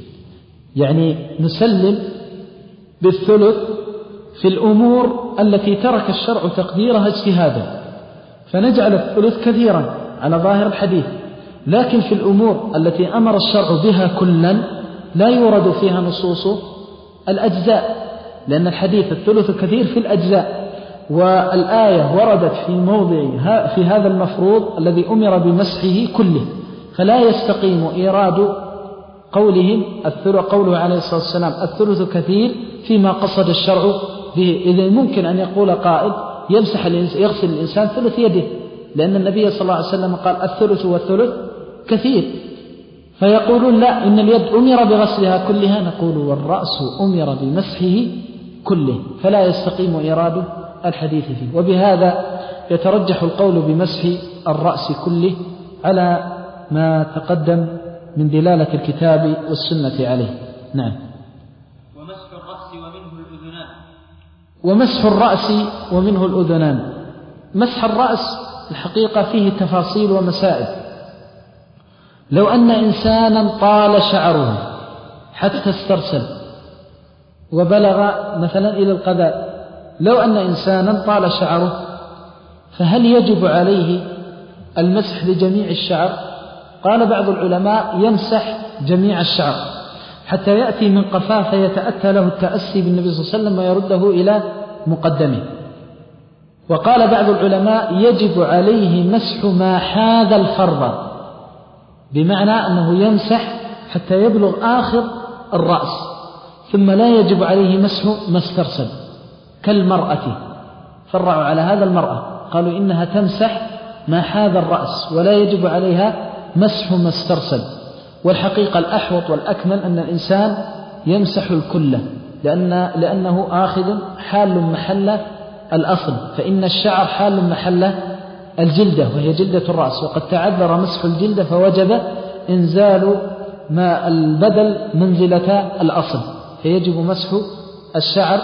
يعني نسلم بالثلث في الأمور التي ترك الشرع تقديرها اجتهادا، فنجعل الثلث كثيرا على ظاهر الحديث، لكن في الأمور التي أمر الشرع بها كلا لا يورد فيها نصوص الأجزاء، لأن الحديث الثلث كثير في الأجزاء، والآية وردت في موضع في هذا المفروض الذي أمر بمسحه كله، فلا يستقيم إيراد قولهم الثلث، قوله عليه الصلاة والسلام الثلث كثير فيما قصد الشرع به. إذا ممكن أن يقول قائل يمسح يغسل الإنسان ثلث يده، لأن النبي صلى الله عليه وسلم قال الثلث والثلث كثير، فيقولون لا إن اليد أمر بغسلها كلها، نقول والرأس أمر بمسحه كله، فلا يستقيم إيراد الحديث فيه. وبهذا يترجح القول بمسح الرأس كله على ما تقدم من دلالة الكتاب والسنة عليه. نعم. ومسح الرأس ومنه الأذنان. ومسح الرأس ومنه الأذنان. مسح الرأس الحقيقة فيه تفاصيل ومسائل. لو أن إنسانا طال شعره حتى استرسل وبلغ مثلا إلى القذاء، لو أن إنسانا طال شعره فهل يجب عليه المسح لجميع الشعر؟ قال بعض العلماء يمسح جميع الشعر حتى يأتي من قفاه فيتأتى له التأسي بالنبي صلى الله عليه وسلم ويرده إلى مقدمه. وقال بعض العلماء يجب عليه مسح ما حاذ الفرض، بمعنى أنه يمسح حتى يبلغ آخر الرأس، ثم لا يجب عليه مسح ما استرسل كالمرأة. فرعوا على هذا المرأة، قالوا إنها تمسح ما حاذ الرأس ولا يجب عليها مسح ما استرسل. والحقيقة الأحوط والأكمل أن الإنسان يمسح الكل، لأن لأنه آخذ حال محل الأصل، فإن الشعر حال محل الجلدة وهي جلدة الرأس، وقد تعذر مسح الجلدة فوجب إنزال ما البدل منزلة الأصل، فيجب مسح الشعر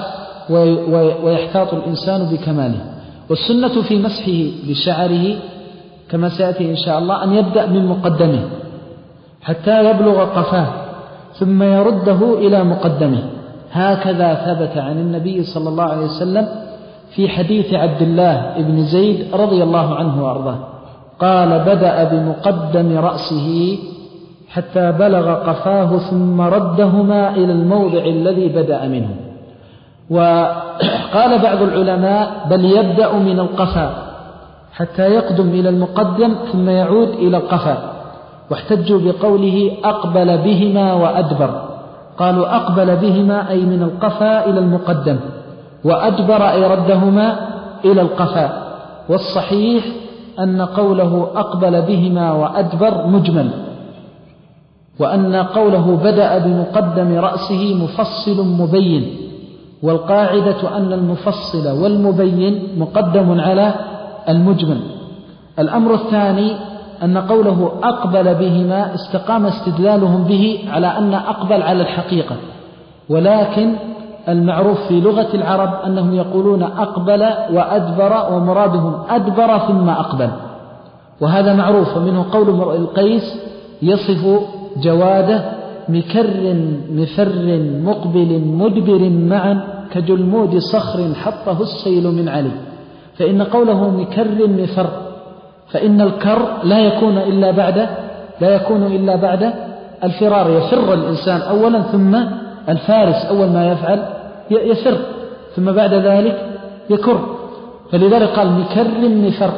ويحتاط الإنسان بكماله. والسنة في مسحه بشعره كما سيأتي إن شاء الله أن يبدأ من مقدمه حتى يبلغ قفاه ثم يرده إلى مقدمه، هكذا ثبت عن النبي صلى الله عليه وسلم في حديث عبد الله بن زيد رضي الله عنه وأرضاه، قال بدأ بمقدم رأسه حتى بلغ قفاه ثم ردهما إلى الموضع الذي بدأ منه. وقال بعض العلماء بل يبدأ من القفا حتى يقدم إلى المقدم ثم يعود إلى القفا، واحتجوا بقوله أقبل بهما وأدبر، قالوا أقبل بهما أي من القفا إلى المقدم، وأدبر أي ردهما إلى القفا. والصحيح أن قوله أقبل بهما وأدبر مجمل، وأن قوله بدأ بمقدم رأسه مفصل مبين، والقاعدة أن المفصل والمبين مقدم على المجمل. الأمر الثاني أن قوله أقبل بهما استقام استدلالهم به على أن أقبل على الحقيقة، ولكن المعروف في لغة العرب أنهم يقولون أقبل وأدبر ومرادهم أدبر ثم أقبل، وهذا معروف. ومنه قول امرؤ القيس يصف جواده مكر مفر مقبل مدبر معا كجلمود صخر حطه السيل من علي، فإن قوله مكر مفر فإن الكر لا يكون إلا بعد لا يكون إلا بعد الفرار. يفر الإنسان أولا ثم الفارس أول ما يفعل يفر ثم بعد ذلك يكر. فلذلك قال مكر مفر،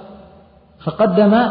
فقدم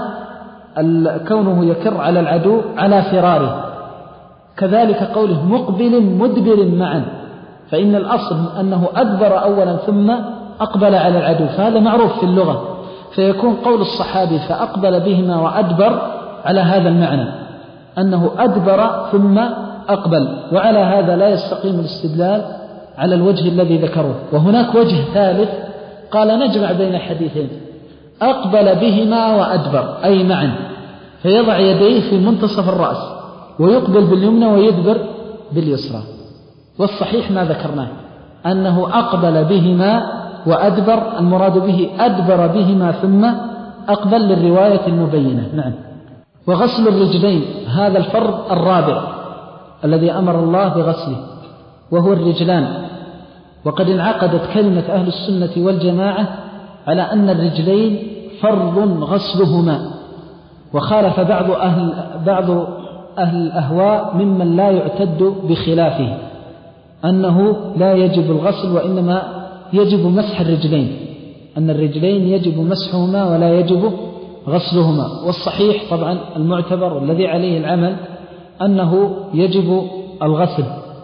كونه يكر على العدو على فراره. كذلك قوله مقبل مدبر معا، فإن الأصل أنه أدبر أولا ثم أقبل على العدو، فهذا معروف في اللغة، فيكون قول الصحابي فأقبل بهما وأدبر على هذا المعنى أنه أدبر ثم أقبل. وعلى هذا لا يستقيم الاستدلال على الوجه الذي ذكروه. وهناك وجه ثالث قال نجمع بين حديثين، أقبل بهما وأدبر أي معا، فيضع يديه في منتصف الرأس ويقبل باليمنى ويدبر باليسرى. والصحيح ما ذكرناه أنه أقبل بهما وأدبر، المراد به أدبر بهما ثم أقبل للرواية المبينة. نعم. وغسل الرجلين هذا الفرض الرابع الذي أمر الله بغسله، وهو الرجلان. وقد انعقدت كلمة أهل السنة والجماعة على أن الرجلين فرض غسلهما، وخالف بعض أهل, بعض أهل الأهواء ممن لا يعتد بخلافه أنه لا يجب الغسل وإنما يجب مسح الرجلين، أن الرجلين يجب مسحهما ولا يجب غسلهما. والصحيح طبعا المعتبر والذي عليه العمل أنه يجب الغسل،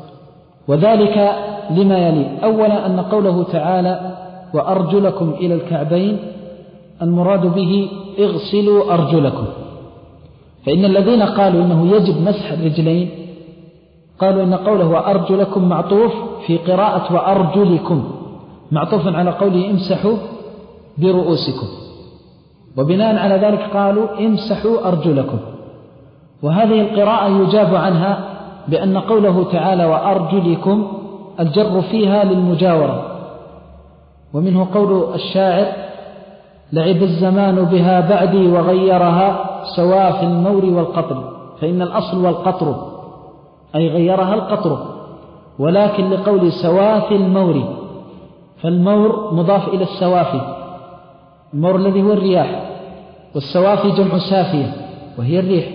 وذلك لما يلي. أولا أن قوله تعالى وأرجلكم إلى الكعبين المراد به اغسلوا أرجلكم، فإن الذين قالوا إنه يجب مسح الرجلين قالوا إن قوله وأرجلكم معطوف في قراءة وأرجلكم، معطوف على قوله امسحوا برؤوسكم، وبناء على ذلك قالوا امسحوا أرجلكم. وهذه القراءة يجاب عنها بأن قوله تعالى وأرجلكم الجر فيها للمجاورة. ومنه قول الشاعر لعب الزمان بها بعدي وغيرها سواف المور والقطر، فإن الأصل والقطر أي غيرها القطر، ولكن لقول سواف المور، فالمور مضاف إلى السوافي، المور الذي هو الرياح، والسوافي جمع سافية وهي الريح.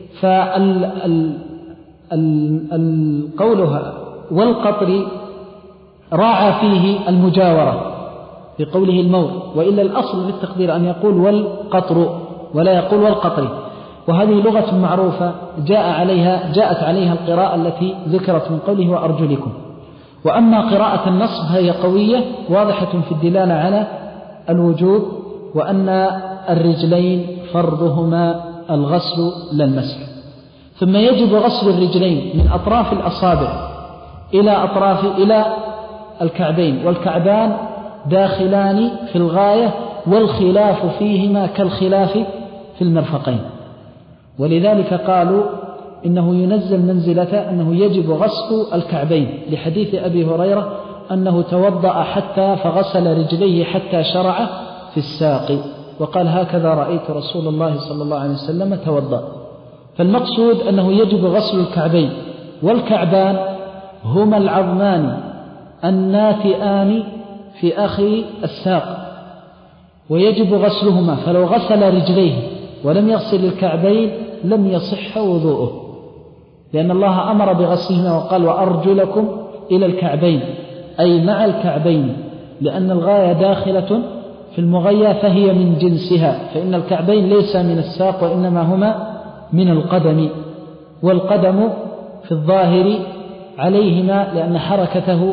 فالقولها والقطر راعى فيه المجاورة في قوله المور، وإلا الأصل في التقدير أن يقول والقطر ولا يقول والقطر. وهذه لغة معروفة جاء عليها جاءت عليها القراءة التي ذكرت من قوله وأرجلكم. وأما قراءة النصب هي قوية واضحة في الدلالة على الوجوب، وأن الرجلين فرضهما الغسل لا المسح. ثم يجب غسل الرجلين من أطراف الأصابع إلى أطراف إلى الكعبين، والكعبان داخلان في الغاية، والخلاف فيهما كالخلاف في المرفقين. ولذلك قالوا إنه ينزل منزلة أنه يجب غسل الكعبين، لحديث أبي هريرة أنه توضأ حتى فغسل رجليه حتى شرع في الساق، وقال هكذا رأيت رسول الله صلى الله عليه وسلم توضأ. فالمقصود أنه يجب غسل الكعبين، والكعبان هما العظمان الناتئان في آخر الساق، ويجب غسلهما. فلو غسل رجليه ولم يغسل الكعبين لم يصح وضوءه، لأن الله أمر بغسلهما وقال وأرجلكم إلى الكعبين أي مع الكعبين، لأن الغاية داخلة في المغية فهي من جنسها، فإن الكعبين ليس من الساق وإنما هما من القدم، والقدم في الظاهر عليهما لأن حركته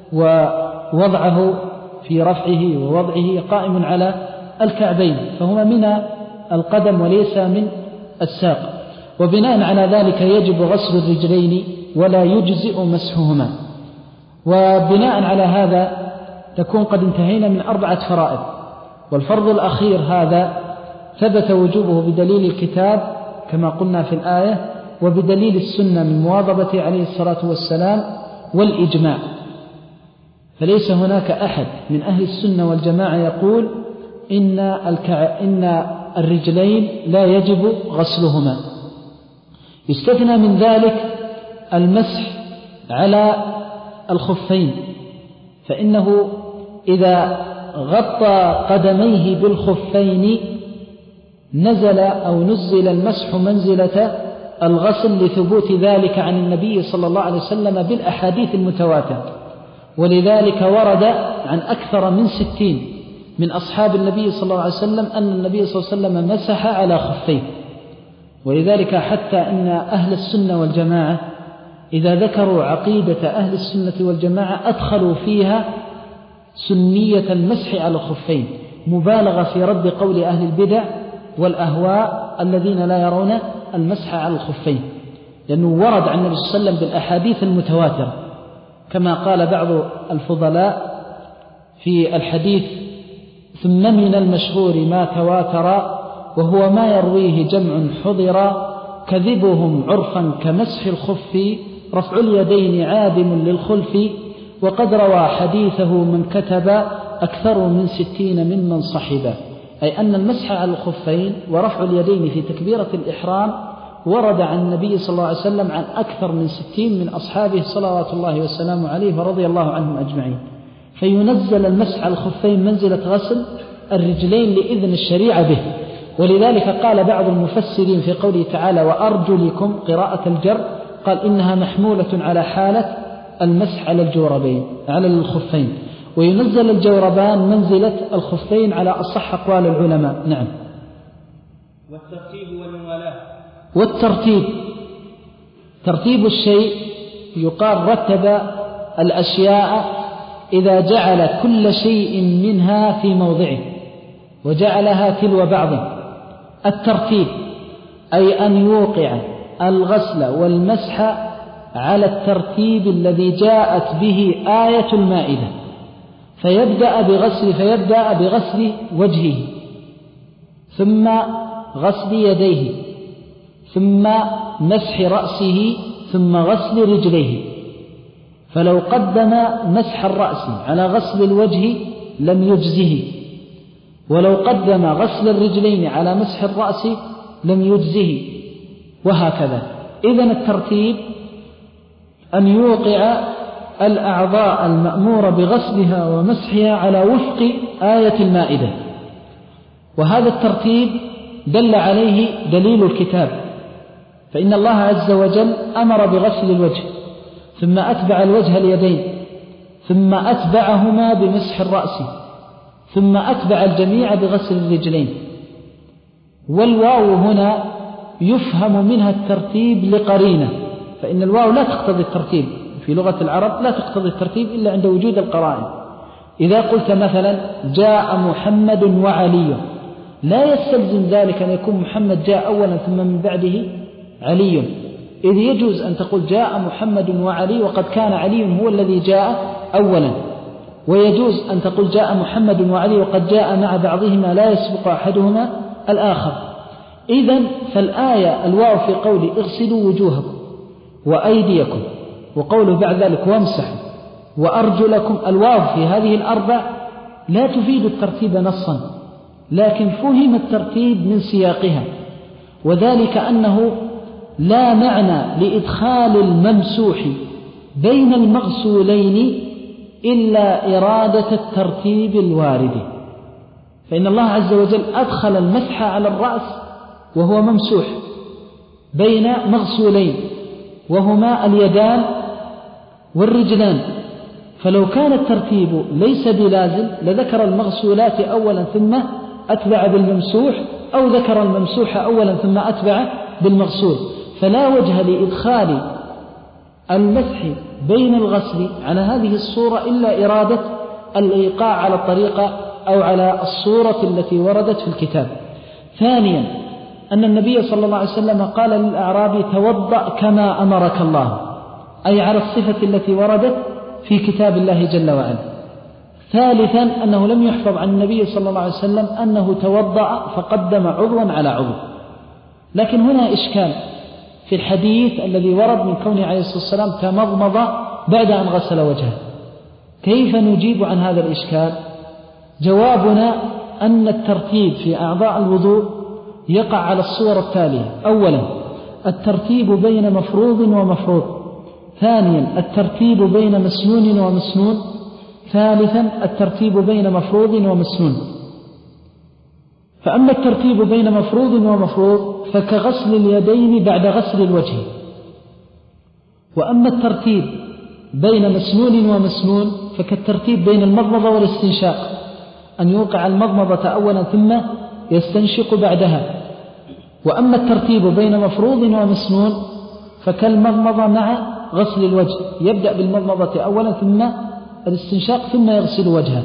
ووضعه في رفعه ووضعه قائم على الكعبين، فهما من القدم وليس من الساق. وبناء على ذلك يجب غسل الرجلين ولا يجزئ مسحهما. وبناء على هذا تكون قد انتهينا من أربعة فرائض، والفرض الأخير هذا ثبت وجوبه بدليل الكتاب كما قلنا في الآية، وبدليل السنة من مواظبة عليه الصلاة والسلام والإجماع. فليس هناك أحد من أهل السنة والجماعة يقول إن, الكع... إن الرجلين لا يجب غسلهما. يستثنى من ذلك المسح على الخفين، فإنه إذا غطى قدميه بالخفين نزل أو نزل المسح منزلة الغسل لثبوت ذلك عن النبي صلى الله عليه وسلم بالأحاديث المتواترة، ولذلك ورد عن أكثر من ستين من أصحاب النبي صلى الله عليه وسلم أن النبي صلى الله عليه وسلم مسح على خفيه. ولذلك حتى أن أهل السنة والجماعة إذا ذكروا عقيدة أهل السنة والجماعة أدخلوا فيها سنية المسح على الخفين، مبالغة في رد قول أهل البدع والأهواء الذين لا يرون المسح على الخفين، لأنه ورد عن النبي صلى الله عليه وسلم بالأحاديث المتواترة، كما قال بعض الفضلاء في الحديث: ثم من المشهور ما تواتر وهو ما يرويه جمع حضر، كذبهم عرفا كمسح الخف، رفع اليدين عادم للخلف، وقد روى حديثه من كتب أكثر من ستين ممن صحب. أي أن المسح على الخفين ورفع اليدين في تكبيرة الإحرام ورد عن النبي صلى الله عليه وسلم عن أكثر من ستين من أصحابه صلوات الله وسلامه عليه ورضي الله عنهم أجمعين. فينزل المسح على الخفين منزلة غسل الرجلين لإذن الشريعة به. ولذلك قال بعض المفسرين في قوله تعالى: وأرجلكم، قراءة الجر، قال إنها محمولة على حالة المسح على الجوربين على الخفين، وينزل الجوربان منزلة الخفين على أصح أقوال العلماء. نعم. والترتيب والموالاة. والترتيب، ترتيب الشيء يقال رتب الأشياء إذا جعل كل شيء منها في موضعه وجعلها تلو بعض. الترتيب أي أن يوقع الغسل والمسح على الترتيب الذي جاءت به آية المائدة، فيبدأ بغسل فيبدأ بغسل وجهه، ثم غسل يديه، ثم مسح رأسه، ثم غسل رجليه. فلو قدم مسح الرأس على غسل الوجه لم يجزه، ولو قدم غسل الرجلين على مسح الرأس لم يجزه، وهكذا. إذن الترتيب أن يوقع الأعضاء المأمورة بغسلها ومسحها على وفق آية المائدة، وهذا الترتيب دل عليه دليل الكتاب، فإن الله عز وجل أمر بغسل الوجه، ثم أتبع الوجه اليدين، ثم أتبعهما بمسح الرأس، ثم أتبع الجميع بغسل الرجلين. والواو هنا يفهم منها الترتيب لقرينة، فإن الواو لا تقتضي الترتيب في لغة العرب، لا تقتضي الترتيب إلا عند وجود القرائن. إذا قلت مثلا جاء محمد وعلي، لا يستلزم ذلك أن يكون محمد جاء أولا ثم من بعده علي، إذ يجوز أن تقول جاء محمد وعلي وقد كان علي هو الذي جاء أولا، ويجوز أن تقول جاء محمد وعلي وقد جاء مع بعضهما لا يسبق أحدهما الآخر. إذن فالآية الواو في قول اغسلوا وجوهكم وأيديكم، وقوله بعد ذلك وامسحوا وأرجلكم، الواو في هذه الأربع لا تفيد الترتيب نصا، لكن فهم الترتيب من سياقها، وذلك أنه لا معنى لإدخال الممسوح بين المغسولين إلا إرادة الترتيب الوارد. فإن الله عز وجل أدخل المسح على الرأس وهو ممسوح بين مغسولين وهما اليدان والرجلان، فلو كان الترتيب ليس بلازم لذكر المغسولات أولا ثم أتبع بالممسوح، أو ذكر الممسوح أولا ثم أتبع بالمغسول، فلا وجه لإدخال المسح بين الغسل على هذه الصورة إلا إرادة الإيقاع على الطريقة أو على الصورة التي وردت في الكتاب. ثانيا أن النبي صلى الله عليه وسلم قال للأعرابي توضأ كما أمرك الله، أي على الصفة التي وردت في كتاب الله جل وعلا. ثالثا أنه لم يحفظ عن النبي صلى الله عليه وسلم أنه توضأ فقدم عضوا على عضو. لكن هنا إشكال في الحديث الذي ورد من كونه عليه الصلاة والسلام تمضمض بعد أن غسل وجهه. كيف نجيب عن هذا الإشكال؟ جوابنا أن الترتيب في أعضاء الوضوء يقع على الصور التالية: أولا الترتيب بين مفروض ومفروض، ثانيا الترتيب بين مسنون ومسنون، ثالثا الترتيب بين مفروض ومسنون. فأما الترتيب بين مفروض ومفروض فكغسل اليدين بعد غسل الوجه. وأما الترتيب بين مسنون ومسنون فكالترتيب بين المضمضة والاستنشاق، أن يوقع المضمضة أولا ثم يستنشق بعدها. وأما الترتيب بين مفروض ومسنون فكالمضمضة مع غسل الوجه، يبدأ بالمضمضة أولا ثم الاستنشاق ثم يغسل وجهه.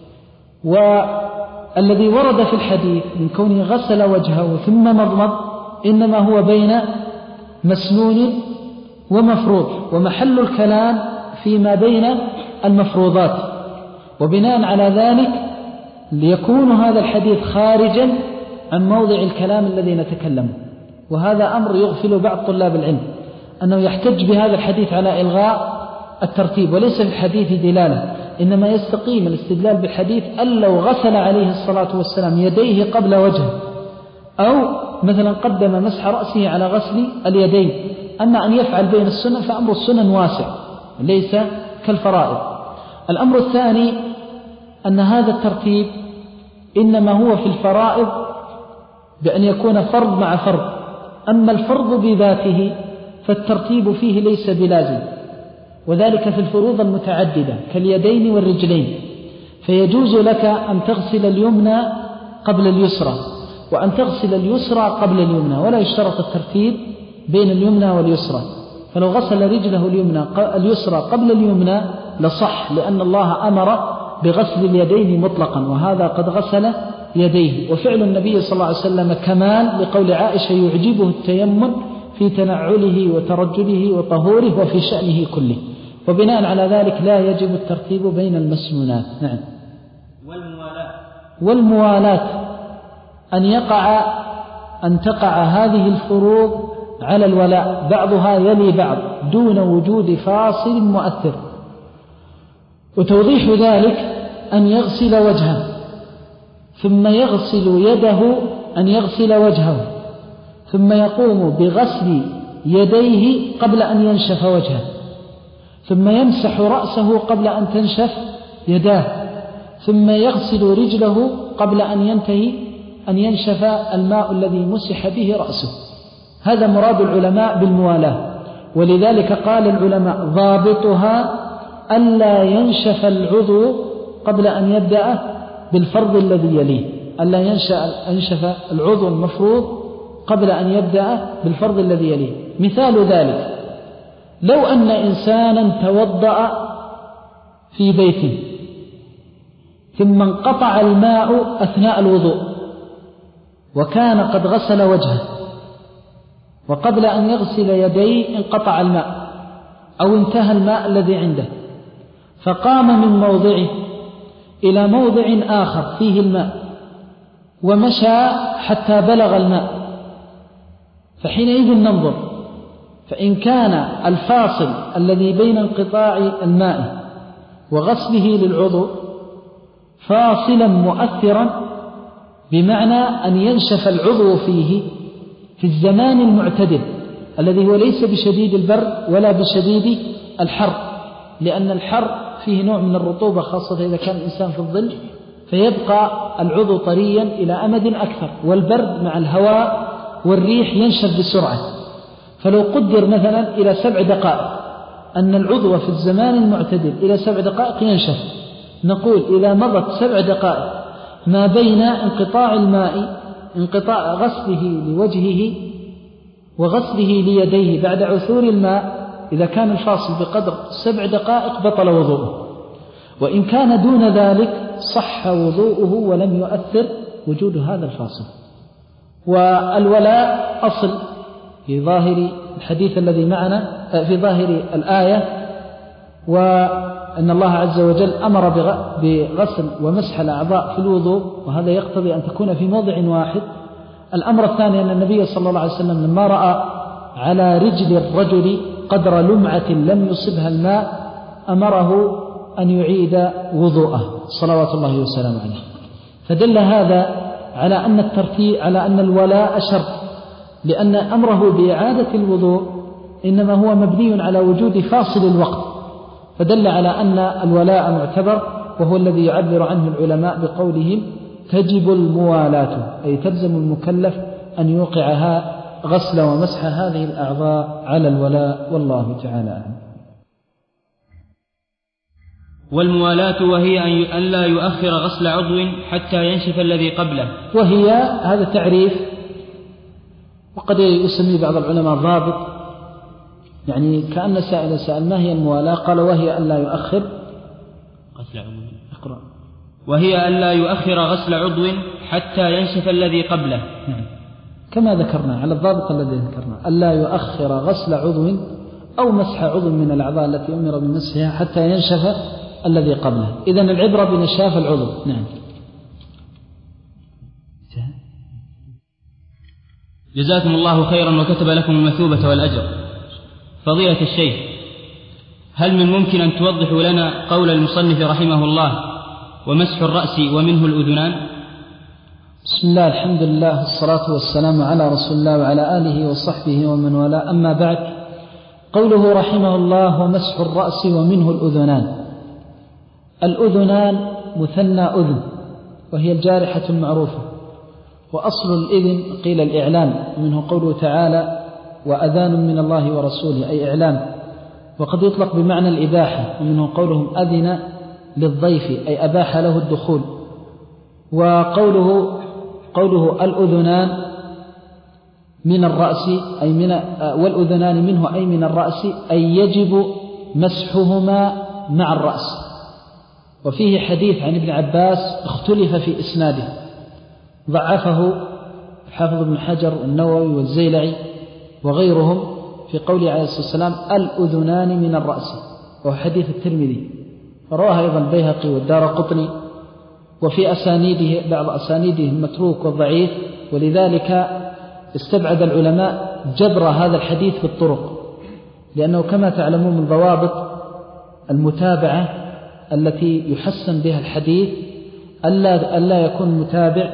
والذي ورد في الحديث من كونه غسل وجهه ثم مضمض إنما هو بين مسنون ومفروض، ومحل الكلام فيما بين المفروضات. وبناء على ذلك ليكون هذا الحديث خارجا عن موضع الكلام الذي نتكلمه. وهذا أمر يغفل بعض طلاب العلم، أنه يحتج بهذا الحديث على إلغاء الترتيب، وليس في الحديث دلالة، إنما يستقيم الاستدلال بالحديث أن لو غسل عليه الصلاة والسلام يديه قبل وجهه، أو مثلا قدم مسح رأسه على غسل اليدين. أما أن يفعل بين السنن فأمر السنن واسع ليس كالفرائض. الأمر الثاني أن هذا الترتيب إنما هو في الفرائض بأن يكون فرض مع فرض. أما الفرض بذاته فالترتيب فيه ليس بلازم، وذلك في الفروض المتعددة كاليدين والرجلين، فيجوز لك أن تغسل اليمنى قبل اليسرى وأن تغسل اليسرى قبل اليمنى، ولا يشترط الترتيب بين اليمنى واليسرى. فلو غسل رجله اليمنى اليسرى قبل اليمنى لصح، لأن الله أمر بغسل اليدين مطلقا، وهذا قد غسل يديه. وفعل النبي صلى الله عليه وسلم كمال، لقول عائشة يعجبه التيمم في تنعله وترجله وطهوره وفي شأنه كله. وبناء على ذلك لا يجب الترتيب بين المسنونات. نعم. والموالاة والموالاة أن يقع أن تقع هذه الفروض على الولاء، بعضها يلي بعض دون وجود فاصل مؤثر. وتوضيح ذلك أن يغسل وجهه ثم يغسل يده، أن يغسل وجهه ثم يقوم بغسل يديه قبل أن ينشف وجهه، ثم يمسح رأسه قبل أن تنشف يداه، ثم يغسل رجله قبل أن ينتهي أن ينشف الماء الذي مسح به رأسه. هذا مراد العلماء بالموالاة. ولذلك قال العلماء ضابطها ألا ينشف العضو قبل أن يبدأ بالفرض الذي يليه، ألا ينشف العضو المفروض قبل أن يبدأ بالفرض الذي يليه. مثال ذلك لو أن إنسانا توضأ في بيته ثم انقطع الماء أثناء الوضوء وكان قد غسل وجهه، وقبل أن يغسل يديه انقطع الماء أو انتهى الماء الذي عنده، فقام من موضعه إلى موضع آخر فيه الماء ومشى حتى بلغ الماء، فحينئذ ننظر، فإن كان الفاصل الذي بين انقطاع الماء وغسله للعضو فاصلا مؤثرا، بمعنى أن ينشف العضو فيه في الزمان المعتدل الذي هو ليس بشديد البرد ولا بشديد الحر، لأن الحر فيه نوع من الرطوبة خاصة إذا كان الإنسان في الظل، فيبقى العضو طريا إلى أمد أكثر، والبرد مع الهواء والريح ينشف بسرعة. فلو قدر مثلا إلى سبع دقائق أن العضو في الزمان المعتدل إلى سبع دقائق ينشف، نقول إذا مضت سبع دقائق ما بين انقطاع الماء انقطاع غسله لوجهه وغسله ليديه بعد عثور الماء، إذا كان الفاصل بقدر سبع دقائق بطل وضوءه، وإن كان دون ذلك صح وضوءه ولم يؤثر وجود هذا الفاصل. والولاء أصل في ظاهر الحديث الذي معنا، في ظاهر الآية، وأن الله عز وجل أمر بغسل ومسح الأعضاء في الوضوء، وهذا يقتضي أن تكون في موضع واحد. الأمر الثاني أن النبي صلى الله عليه وسلم لما رأى على رجل الرجل قدر لمعة لم يصبها الماء أمره أن يعيد وضوءه صلوات الله وسلامه عليه. فدل هذا على أن الترتيب على أن الولاء شرط، لأن أمره بإعادة الوضوء إنما هو مبني على وجود فاصل الوقت، فدل على أن الولاء معتبر، وهو الذي يعبر عنه العلماء بقولهم تجب الموالاة، أي تلزم المكلف أن يوقعها غسل ومسح هذه الأعضاء على الولاء، والله تعالى أعلم. والموالاة وهي أن لا يؤخر غسل عضو حتى ينشف الذي قبله، وهي هذا تعريف، وقد يسمي بعض العلماء ضابط، يعني كأن سائل سأل ما هي الموالاة، قال وهي أن لا يؤخر غسل عضو اقرأ وهي أن لا يؤخر غسل عضو حتى ينشف الذي قبله، نعم. كما ذكرنا على الضابط الذي ذكرنا، أن لا يؤخر غسل عضو أو مسح عضو من الأعضاء التي أمر بمسحها حتى ينشف الذي قبله. إذن العبرة بنشاف العضو. نعم. جزاكم الله خيرا وكتب لكم المثوبة والأجر. فضيلة الشيخ، هل من ممكن أن توضحوا لنا قول المصنف رحمه الله ومسح الرأس ومنه الأذنان؟ بسم الله، الحمد لله، الصلاة والسلام على رسول الله وعلى آله وصحبه ومن والاه، أما بعد. قوله رحمه الله ومسح الرأس ومنه الأذنان. الأذنان مثنى أذن، وهي الجارحة المعروفة، وأصل الإذن قيل الإعلان، منه قوله تعالى وأذان من الله ورسوله، أي إعلان، وقد يطلق بمعنى الإباحة، ومنه قولهم أذن للضيف، أي أباح له الدخول. وقوله قوله الأذنان من الرأس أي من والأذنان منه أي من الرأس، أي يجب مسحهما مع الرأس. وفيه حديث عن ابن عباس اختلف في إسناده، ضعفه حافظ ابن حجر والنووي والزيلعي وغيرهم في قوله عليه الصلاة والسلام الأذنان من الرأس، وهو حديث الترمذي، رواه أيضا البيهقي والدارقطني، وفي أسانيده بعض أسانيده المتروك والضعيف، ولذلك استبعد العلماء جبر هذا الحديث بالطرق، لأنه كما تعلمون من ضوابط المتابعة التي يحسن بها الحديث ألا, ألا يكون متابع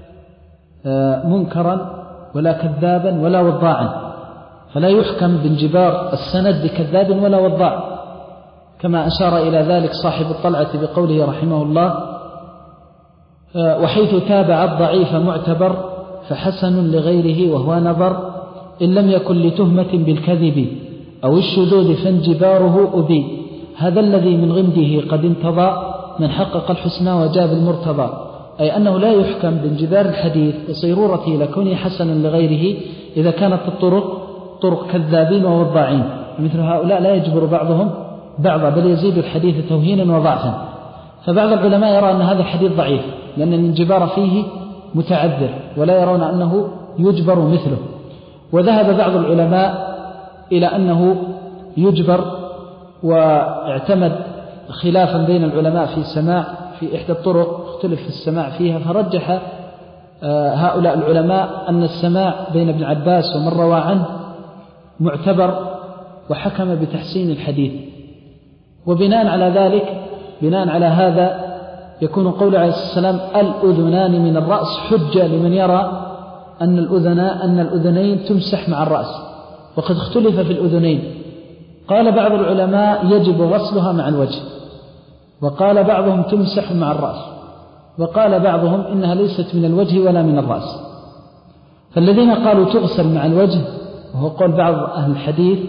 منكرا ولا كذابا ولا وضاعا، فلا يحكم بانجبار السند بكذاب ولا وضاع، كما أشار إلى ذلك صاحب الطلعة بقوله رحمه الله وحيث تابع الضعيف معتبر فحسن لغيره وهو نظر، إن لم يكن لتهمة بالكذب أو الشذوذ فانجباره أبي، هذا الذي من غمده قد انتضى من حقق الحسنى وجاب المرتضى، أي أنه لا يحكم بانجبار الحديث وصيرورته لكونه حسنا لغيره إذا كانت الطرق طرق كذابين ووضاعين، مثل هؤلاء لا يجبر بعضهم بعضا بل يزيد الحديث توهينا وضعفا. فبعض العلماء يرى أن هذا الحديث ضعيف لأن الانجبار فيه متعذر، ولا يرون أنه يجبر مثله. وذهب بعض العلماء إلى أنه يجبر، واعتمد خلافا بين العلماء في السماع في إحدى الطرق اختلف في السماع فيها، فرجح هؤلاء العلماء أن السماع بين ابن عباس ومن روى عنه معتبر، وحكم بتحسين الحديث. وبناء على ذلك بناء على هذا يكون قول عليه الصلاة والسلام الأذنان من الرأس حجة لمن يرى أن الأذنان أن الأذنين تمسح مع الرأس، وقد اختلف في الأذنين، قال بعض العلماء يجب غسلها مع الوجه، وقال بعضهم تمسح مع الرأس، وقال بعضهم إنها ليست من الوجه ولا من الرأس. فالذين قالوا تغسل مع الوجه، وهو قول بعض أهل الحديث،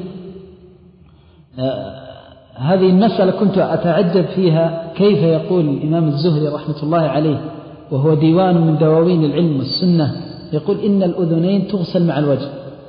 آه هذه المسألة كنت أتعجب فيها، كيف يقول الإمام الزهري رحمة الله عليه وهو ديوان من دواوين العلم والسنة يقول إن الأذنين تغسل مع الوجه.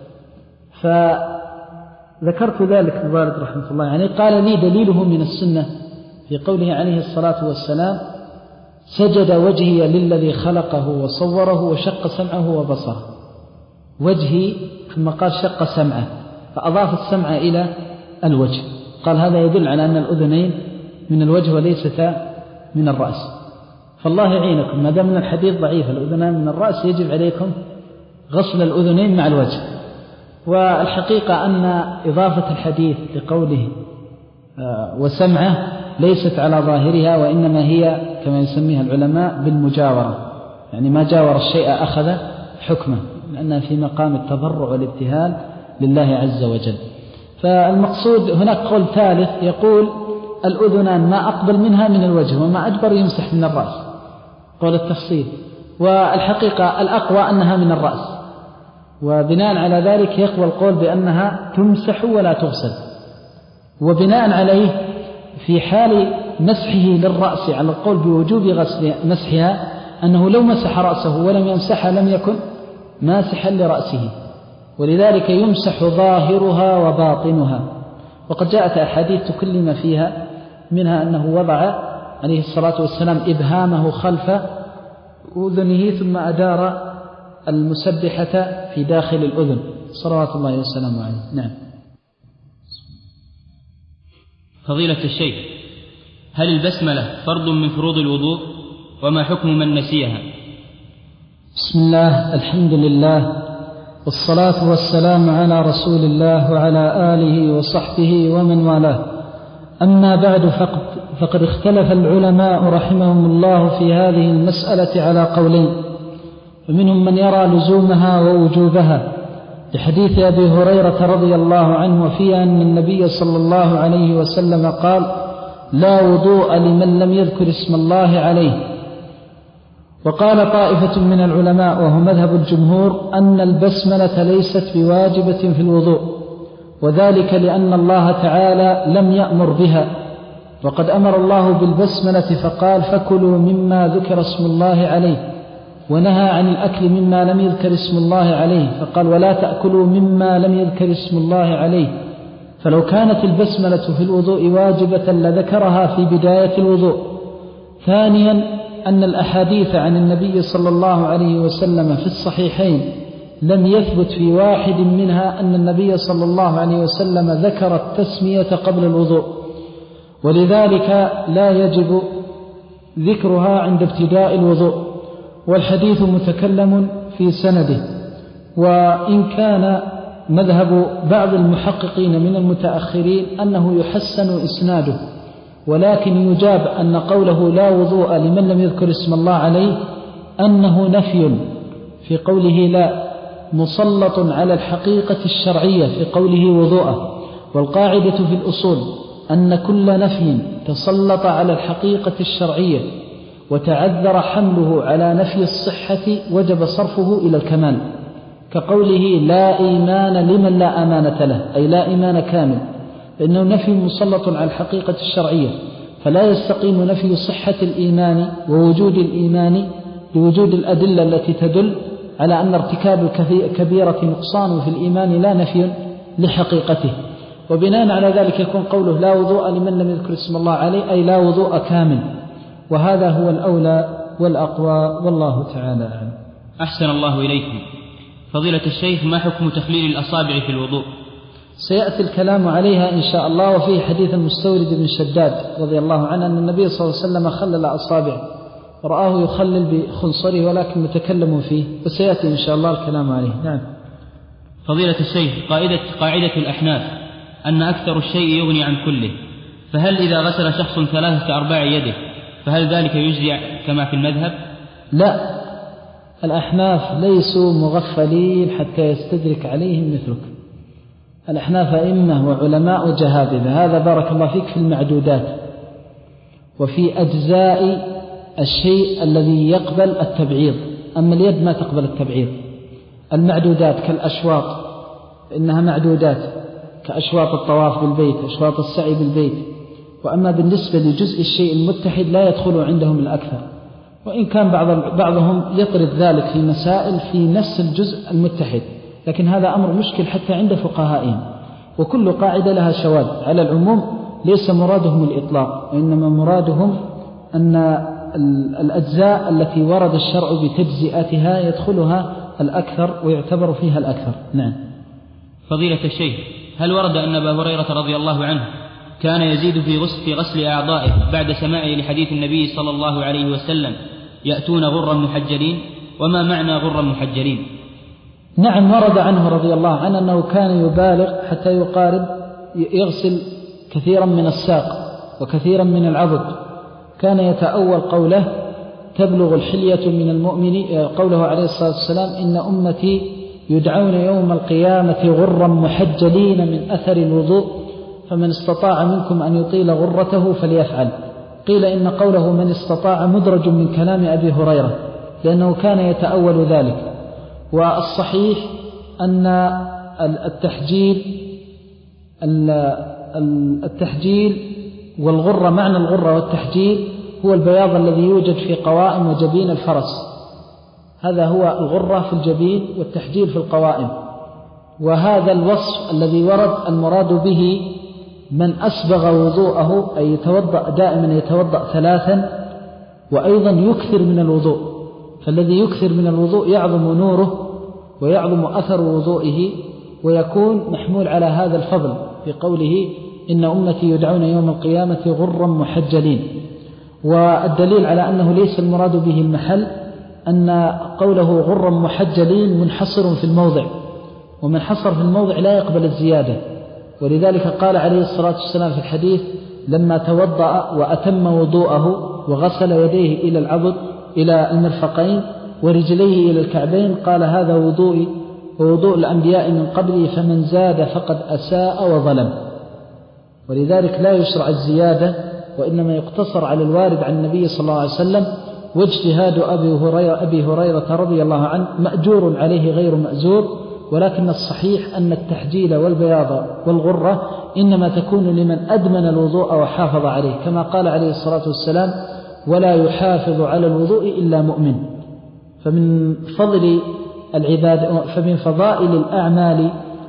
فذكرت ذلك مبارك رحمة الله يعني قال لي دليله من السنة في قوله عليه الصلاة والسلام سجد وجهي للذي خلقه وصوره وشق سمعه وبصره. وجهي ثم قال شق سمعه، فأضاف السمع إلى الوجه، قال هذا يدل على أن الأذنين من الوجه وليستا من الرأس. فالله يعينكم، ما دام الحديث ضعيف الأذنان من الرأس يجب عليكم غسل الأذنين مع الوجه. والحقيقة أن إضافة الحديث لقوله وسمعه ليست على ظاهرها، وإنما هي كما يسميها العلماء بالمجاورة، يعني ما جاور الشيء أخذ حكمه، لأنها في مقام التضرع والابتهال لله عز وجل. فالمقصود هناك قول ثالث يقول الأذنان ما أقبل منها من الوجه وما أجبر يمسح من الرأس، قول التفصيل. والحقيقة الأقوى أنها من الرأس، وبناء على ذلك يقوى القول بأنها تمسح ولا تغسل. وبناء عليه في حال مسحه للرأس على القول بوجوب غسل مسحها أنه لو مسح رأسه ولم يمسحها لم يكن ماسحا لرأسه، ولذلك يمسح ظاهرها وباطنها. وقد جاءت أحاديث تكلم فيها، منها أنه وضع عليه الصلاة والسلام إبهامه خلف أذنه ثم أدار المسبحة في داخل الأذن صلوات الله وسلامه عليه. نعم. فضيلة الشيخ، هل البسملة فرض من فروض الوضوء؟ وما حكم من نسيها؟ بسم الله، الحمد لله، والصلاة والسلام على رسول الله وعلى آله وصحبه ومن والاه. أما بعد، فقد, فقد اختلف العلماء رحمهم الله في هذه المسألة على قولين، ومنهم من يرى لزومها ووجوبها لحديث أبي هريرة رضي الله عنه وفيه أن النبي صلى الله عليه وسلم قال: لا وضوء لمن لم يذكر اسم الله عليه. وقال طائفة من العلماء وهو مذهب الجمهور أن البسملة ليست بواجبة في الوضوء، وذلك لأن الله تعالى لم يأمر بها، وقد أمر الله بالبسملة فقال: فكلوا مما ذكر اسم الله عليه، ونهى عن الأكل مما لم يذكر اسم الله عليه فقال: ولا تأكلوا مما لم يذكر اسم الله عليه. فلو كانت البسملة في الوضوء واجبة لذكرها في بداية الوضوء. ثانيا، أن الأحاديث عن النبي صلى الله عليه وسلم في الصحيحين لم يثبت في واحد منها أن النبي صلى الله عليه وسلم ذكر التسمية قبل الوضوء، ولذلك لا يجب ذكرها عند ابتداء الوضوء، والحديث متكلم في سنده. وإن كان مذهب بعض المحققين من المتأخرين أنه يحسن إسناده، ولكن يجاب أن قوله لا وضوء لمن لم يذكر اسم الله عليه أنه نفي في قوله لا، مسلط على الحقيقة الشرعية في قوله وضوءه. والقاعدة في الأصول أن كل نفي تسلط على الحقيقة الشرعية وتعذر حمله على نفي الصحة وجب صرفه إلى الكمال، كقوله لا إيمان لمن لا أمانة له، أي لا إيمان كامل، لأنه نفي مسلط على الحقيقة الشرعية، فلا يستقيم نفي صحة الإيمان ووجود الإيمان بوجود الأدلة التي تدل على أن ارتكاب الكبيرة نقصان في الإيمان لا نفي لحقيقته. وبناء على ذلك يكون قوله لا وضوء لمن لم يذكر اسم الله عليه أي لا وضوء كامل، وهذا هو الأولى والأقوى، والله تعالى أعلم. أحسن الله إليكم. فضيلة الشيخ، ما حكم تخليل الأصابع في الوضوء؟ سيأتي الكلام عليها إن شاء الله. وفيه حديث المستورد بن شداد رضي الله عنه أن النبي صلى الله عليه وسلم خلل أصابعه، رآه يخلل بخنصره ولكن متكلم فيه، وسيأتي إن شاء الله الكلام عليه. نعم. فضيلة الشيخ، قاعدة, قاعدة الأحناف أن أكثر الشيء يغني عن كله، فهل إذا غسل شخص ثلاثة أرباع يده فهل ذلك يجزي كما في المذهب؟ لا، الأحناف ليسوا مغفلين حتى يستدرك عليهم مثلك. الأحناف أئمة وعلماء جهابذة، هذا بارك الله فيك في المعدودات وفي أجزاء الشيء الذي يقبل التبعيض، أما اليد ما تقبل التبعيض. المعدودات كالأشواط إنها معدودات، كأشواط الطواف بالبيت، أشواط السعي بالبيت. وأما بالنسبة لجزء الشيء المتحد لا يدخل عندهم الأكثر، وإن كان بعض بعضهم يطرد ذلك في مسائل في نفس الجزء المتحد، لكن هذا أمر مشكل حتى عند فقهائهم. وكل قاعدة لها شواذ. على العموم ليس مرادهم الإطلاق، وإنما مرادهم أن الأجزاء التي ورد الشرع بتجزئتها يدخلها الأكثر ويعتبر فيها الأكثر. نعم. فضيلة الشيخ، هل ورد أن أبا هريرة رضي الله عنه كان يزيد في غسل, في غسل أعضائه بعد سماعه لحديث النبي صلى الله عليه وسلم يأتون غرا محجلين؟ وما معنى غرا محجلين؟ نعم، ورد عنه رضي الله عنه أنه كان يبالغ حتى يقارب يغسل كثيرا من الساق وكثيرا من العضد. كان يتأول قوله تبلغ الحلية من المؤمن، قوله عليه الصلاة والسلام إن أمتي يدعون يوم القيامة غرا محجلين من أثر الوضوء، فمن استطاع منكم أن يطيل غرته فليفعل. قيل إن قوله من استطاع مدرج من كلام أبي هريرة لأنه كان يتأول ذلك. والصحيح أن التحجيل التحجيل والغرة، معنى الغرة والتحجيل هو البياض الذي يوجد في قوائم وجبين الفرس، هذا هو الغرة في الجبين والتحجيل في القوائم. وهذا الوصف الذي ورد المراد به من أسبغ وضوءه، أي يتوضأ دائما يتوضأ ثلاثا وأيضا يكثر من الوضوء، فالذي يكثر من الوضوء يعظم نوره ويعظم أثر وضوئه ويكون محمول على هذا الفضل في قوله إن أمتي يدعون يوم القيامة غرا محجلين. والدليل على أنه ليس المراد به المحل أن قوله غرا محجلين منحصر في الموضع، ومن حصر في الموضع لا يقبل الزيادة، ولذلك قال عليه الصلاة والسلام في الحديث لما توضأ وأتم وضوءه وغسل يديه إلى العضد إلى المرفقين ورجليه إلى الكعبين قال هذا وضوئي ووضوء الأنبياء من قبلي فمن زاد فقد أساء وظلم. ولذلك لا يشرع الزيادة، وإنما يقتصر على الوارد عن النبي صلى الله عليه وسلم. واجتهاد أبي هريرة, أبي هريرة رضي الله عنه مأجور عليه غير مأزور، ولكن الصحيح أن التحجيل والبياض والغرة إنما تكون لمن أدمن الوضوء وحافظ عليه، كما قال عليه الصلاة والسلام ولا يحافظ على الوضوء إلا مؤمن. فمن فضل العباد فمن فضائل الأعمال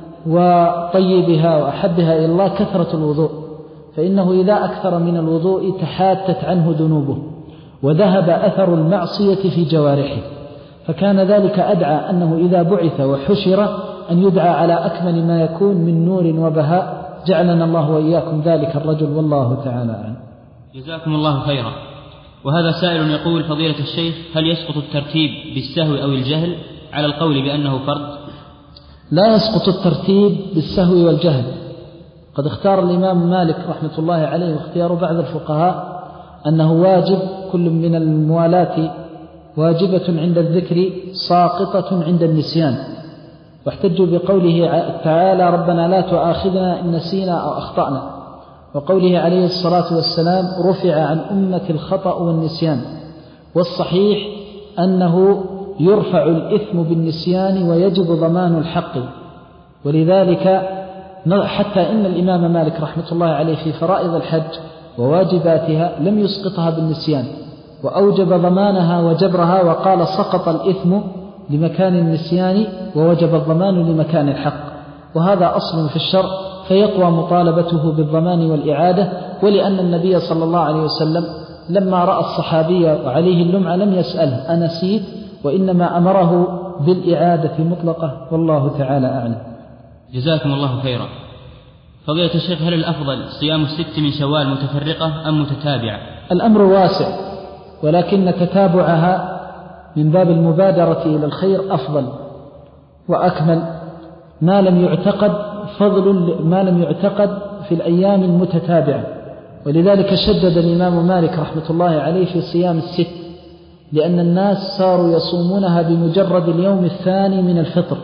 وطيبها وأحبها إلى الله كثرة الوضوء، فإنه إذا أكثر من الوضوء تحاتت عنه ذنوبه وذهب أثر المعصية في جوارحه، فكان ذلك أدعى أنه إذا بعث وحشر أن يدعى على أكمل ما يكون من نور وبهاء. جعلنا الله وإياكم ذلك الرجل، والله تعالى أعلم. جزاكم الله خيرا. وهذا سائل يقول فضيلة الشيخ هل يسقط الترتيب بالسهو أو الجهل على القول بأنه فرض؟ لا يسقط الترتيب بالسهو والجهل. قد اختار الإمام مالك رحمة الله عليه واختيار بعض الفقهاء أنه واجب كل من الموالاة واجبة عند الذكر ساقطة عند النسيان، واحتجوا بقوله تعالى ربنا لا تؤاخذنا إن نسينا أو أخطأنا، وقوله عليه الصلاة والسلام رفع عن أمة الخطأ والنسيان. والصحيح أنه يرفع الإثم بالنسيان ويجب ضمان الحق، ولذلك حتى إن الإمام مالك رحمة الله عليه في فرائض الحج وواجباتها لم يسقطها بالنسيان، وأوجب ضمانها وجبرها، وقال سقط الإثم لمكان النسيان ووجب الضمان لمكان الحق، وهذا أصل في الشرع فيقوى مطالبته بالضمان والإعادة. ولأن النبي صلى الله عليه وسلم لما رأى الصحابي وعليه اللمعة لم يسأله أنسيت، وإنما أمره بالإعادة مطلقة، والله تعالى أعلم. جزاكم الله خيرا. فضيلة الشيخ هل الأفضل صيام الست من شوال متفرقة أم متتابعة؟ الأمر واسع، ولكن تتابعها من باب المبادرة إلى الخير أفضل وأكمل ما لم يعتقد فضل ما لم يعتقد في الأيام المتتابعة. ولذلك شدد الإمام مالك رحمة الله عليه في صيام الست، لأن الناس صاروا يصومونها بمجرد اليوم الثاني من الفطر،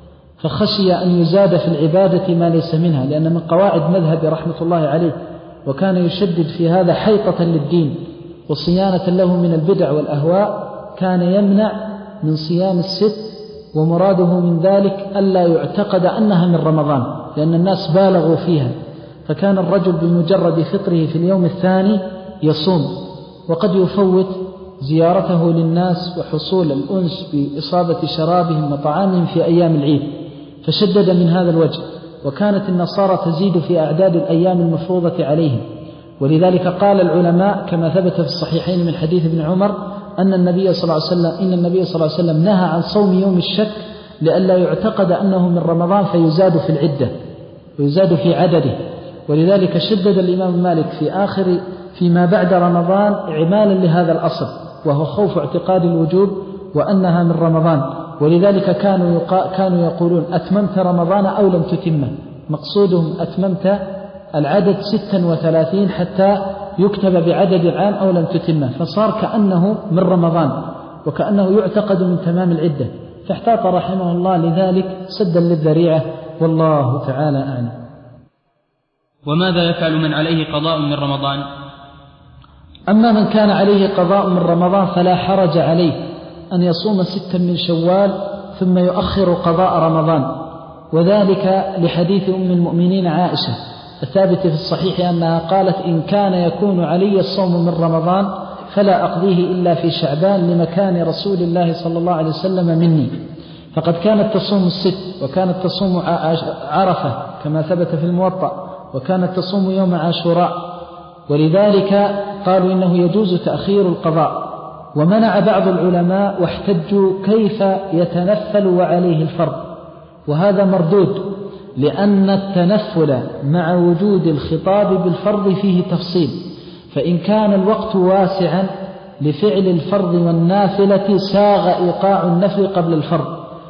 فخشي أن يزاد في العبادة ما ليس منها، لأن من قواعد مذهب رحمة الله عليه وكان يشدد في هذا حيطة للدين وصيانة له من البدع والأهواء، كان يمنع من صيام الست، ومراده من ذلك ألا يعتقد أنها من رمضان، لأن الناس بالغوا فيها، فكان الرجل بمجرد فطره في اليوم الثاني يصوم، وقد يفوت زيارته للناس وحصول الأنس بإصابة شرابهم وطعامهم في أيام العيد، فشدد من هذا الوجه. وكانت النصارى تزيد في أعداد الأيام المفروضة عليهم، ولذلك قال العلماء كما ثبت في الصحيحين من حديث ابن عمر أن النبي صلى الله عليه وسلم إن النبي صلى الله عليه وسلم نهى عن صوم يوم الشك لئلا يعتقد أنه من رمضان فيزاد في العدة ويزاد في عدده. ولذلك شدد الإمام مالك في آخر فيما بعد رمضان إعمالا لهذا الأصل، وهو خوف اعتقاد الوجوب وأنها من رمضان. ولذلك كانوا, يقا... كانوا يقولون أتممت رمضان أو لم تتمه، مقصودهم أتممت العدد ستة وثلاثين حتى يكتب بعدد العام أو لم تتمه، فصار كأنه من رمضان وكأنه يعتقد من تمام العدة، فاحتاط رحمه الله لذلك سدا للذريعة، والله تعالى أعلم. وماذا يفعل من عليه قضاء من رمضان؟ أما من كان عليه قضاء من رمضان فلا حرج عليه أن يصوم ستا من شوال ثم يؤخر قضاء رمضان، وذلك لحديث أم المؤمنين عائشة الثابت في الصحيح أنها قالت: إن كان يكون علي الصوم من رمضان فلا أقضيه إلا في شعبان لمكان رسول الله صلى الله عليه وسلم مني. فقد كانت تصوم الست، وكانت تصوم عرفة كما ثبت في الموطأ، وكانت تصوم يوم عاشوراء، ولذلك قالوا إنه يجوز تأخير القضاء. ومنع بعض العلماء واحتجوا كيف يتنفل وعليه الفرض، وهذا مردود، لأن التنفل مع وجود الخطاب بالفرض فيه تفصيل، فإن كان الوقت واسعا لفعل الفرض والنافلة ساغ إيقاع النفل قبل الفرض،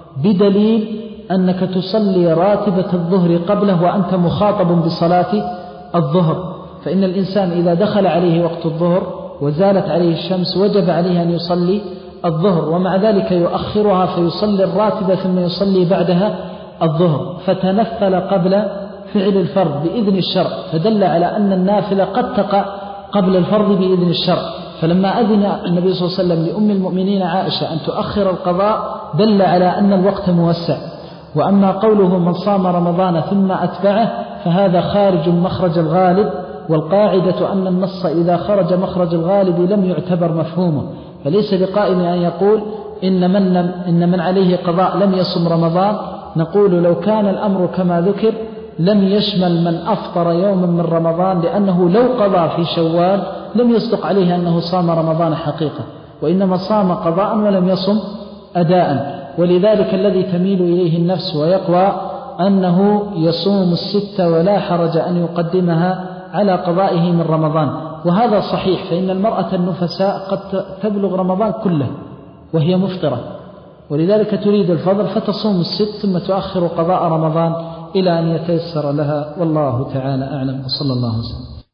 بدليل أنك تصلي راتبة الظهر قبله وأنت مخاطب بصلاة الظهر، فإن الإنسان إذا دخل عليه وقت الظهر وزالت عليه الشمس وجب عليه أن يصلي الظهر، ومع ذلك يؤخرها فيصلي الراتبة ثم يصلي بعدها الظهر، فتنفل قبل فعل الفرض بإذن الشرع، فدل على أن النافلة قد تقع قبل الفرض بإذن الشرع. فلما أذن النبي صلى الله عليه وسلم لأم المؤمنين عائشة أن تؤخر القضاء دل على أن الوقت موسع. وأما قوله من صام رمضان ثم أتبعه فهذا خارج مخرج الغالب، والقاعدة أن النص إذا خرج مخرج الغالب لم يعتبر مفهومه، فليس بقائل أن يقول إن من, إن من عليه قضاء لم يصم رمضان. نقول لو كان الأمر كما ذكر لم يشمل من أفطر يوما من رمضان، لأنه لو قضى في شوال لم يصدق عليه أنه صام رمضان حقيقة، وإنما صام قضاء ولم يصم أداء. ولذلك الذي تميل إليه النفس ويقوى أنه يصوم الست ولا حرج أن يقدمها على قضائه من رمضان، وهذا صحيح، فإن المرأة النفساء قد تبلغ رمضان كله وهي مفطرة، ولذلك تريد الفضل فتصوم الست ثم تؤخر قضاء رمضان إلى أن يتيسر لها، والله تعالى أعلم، وصلى الله وسلم.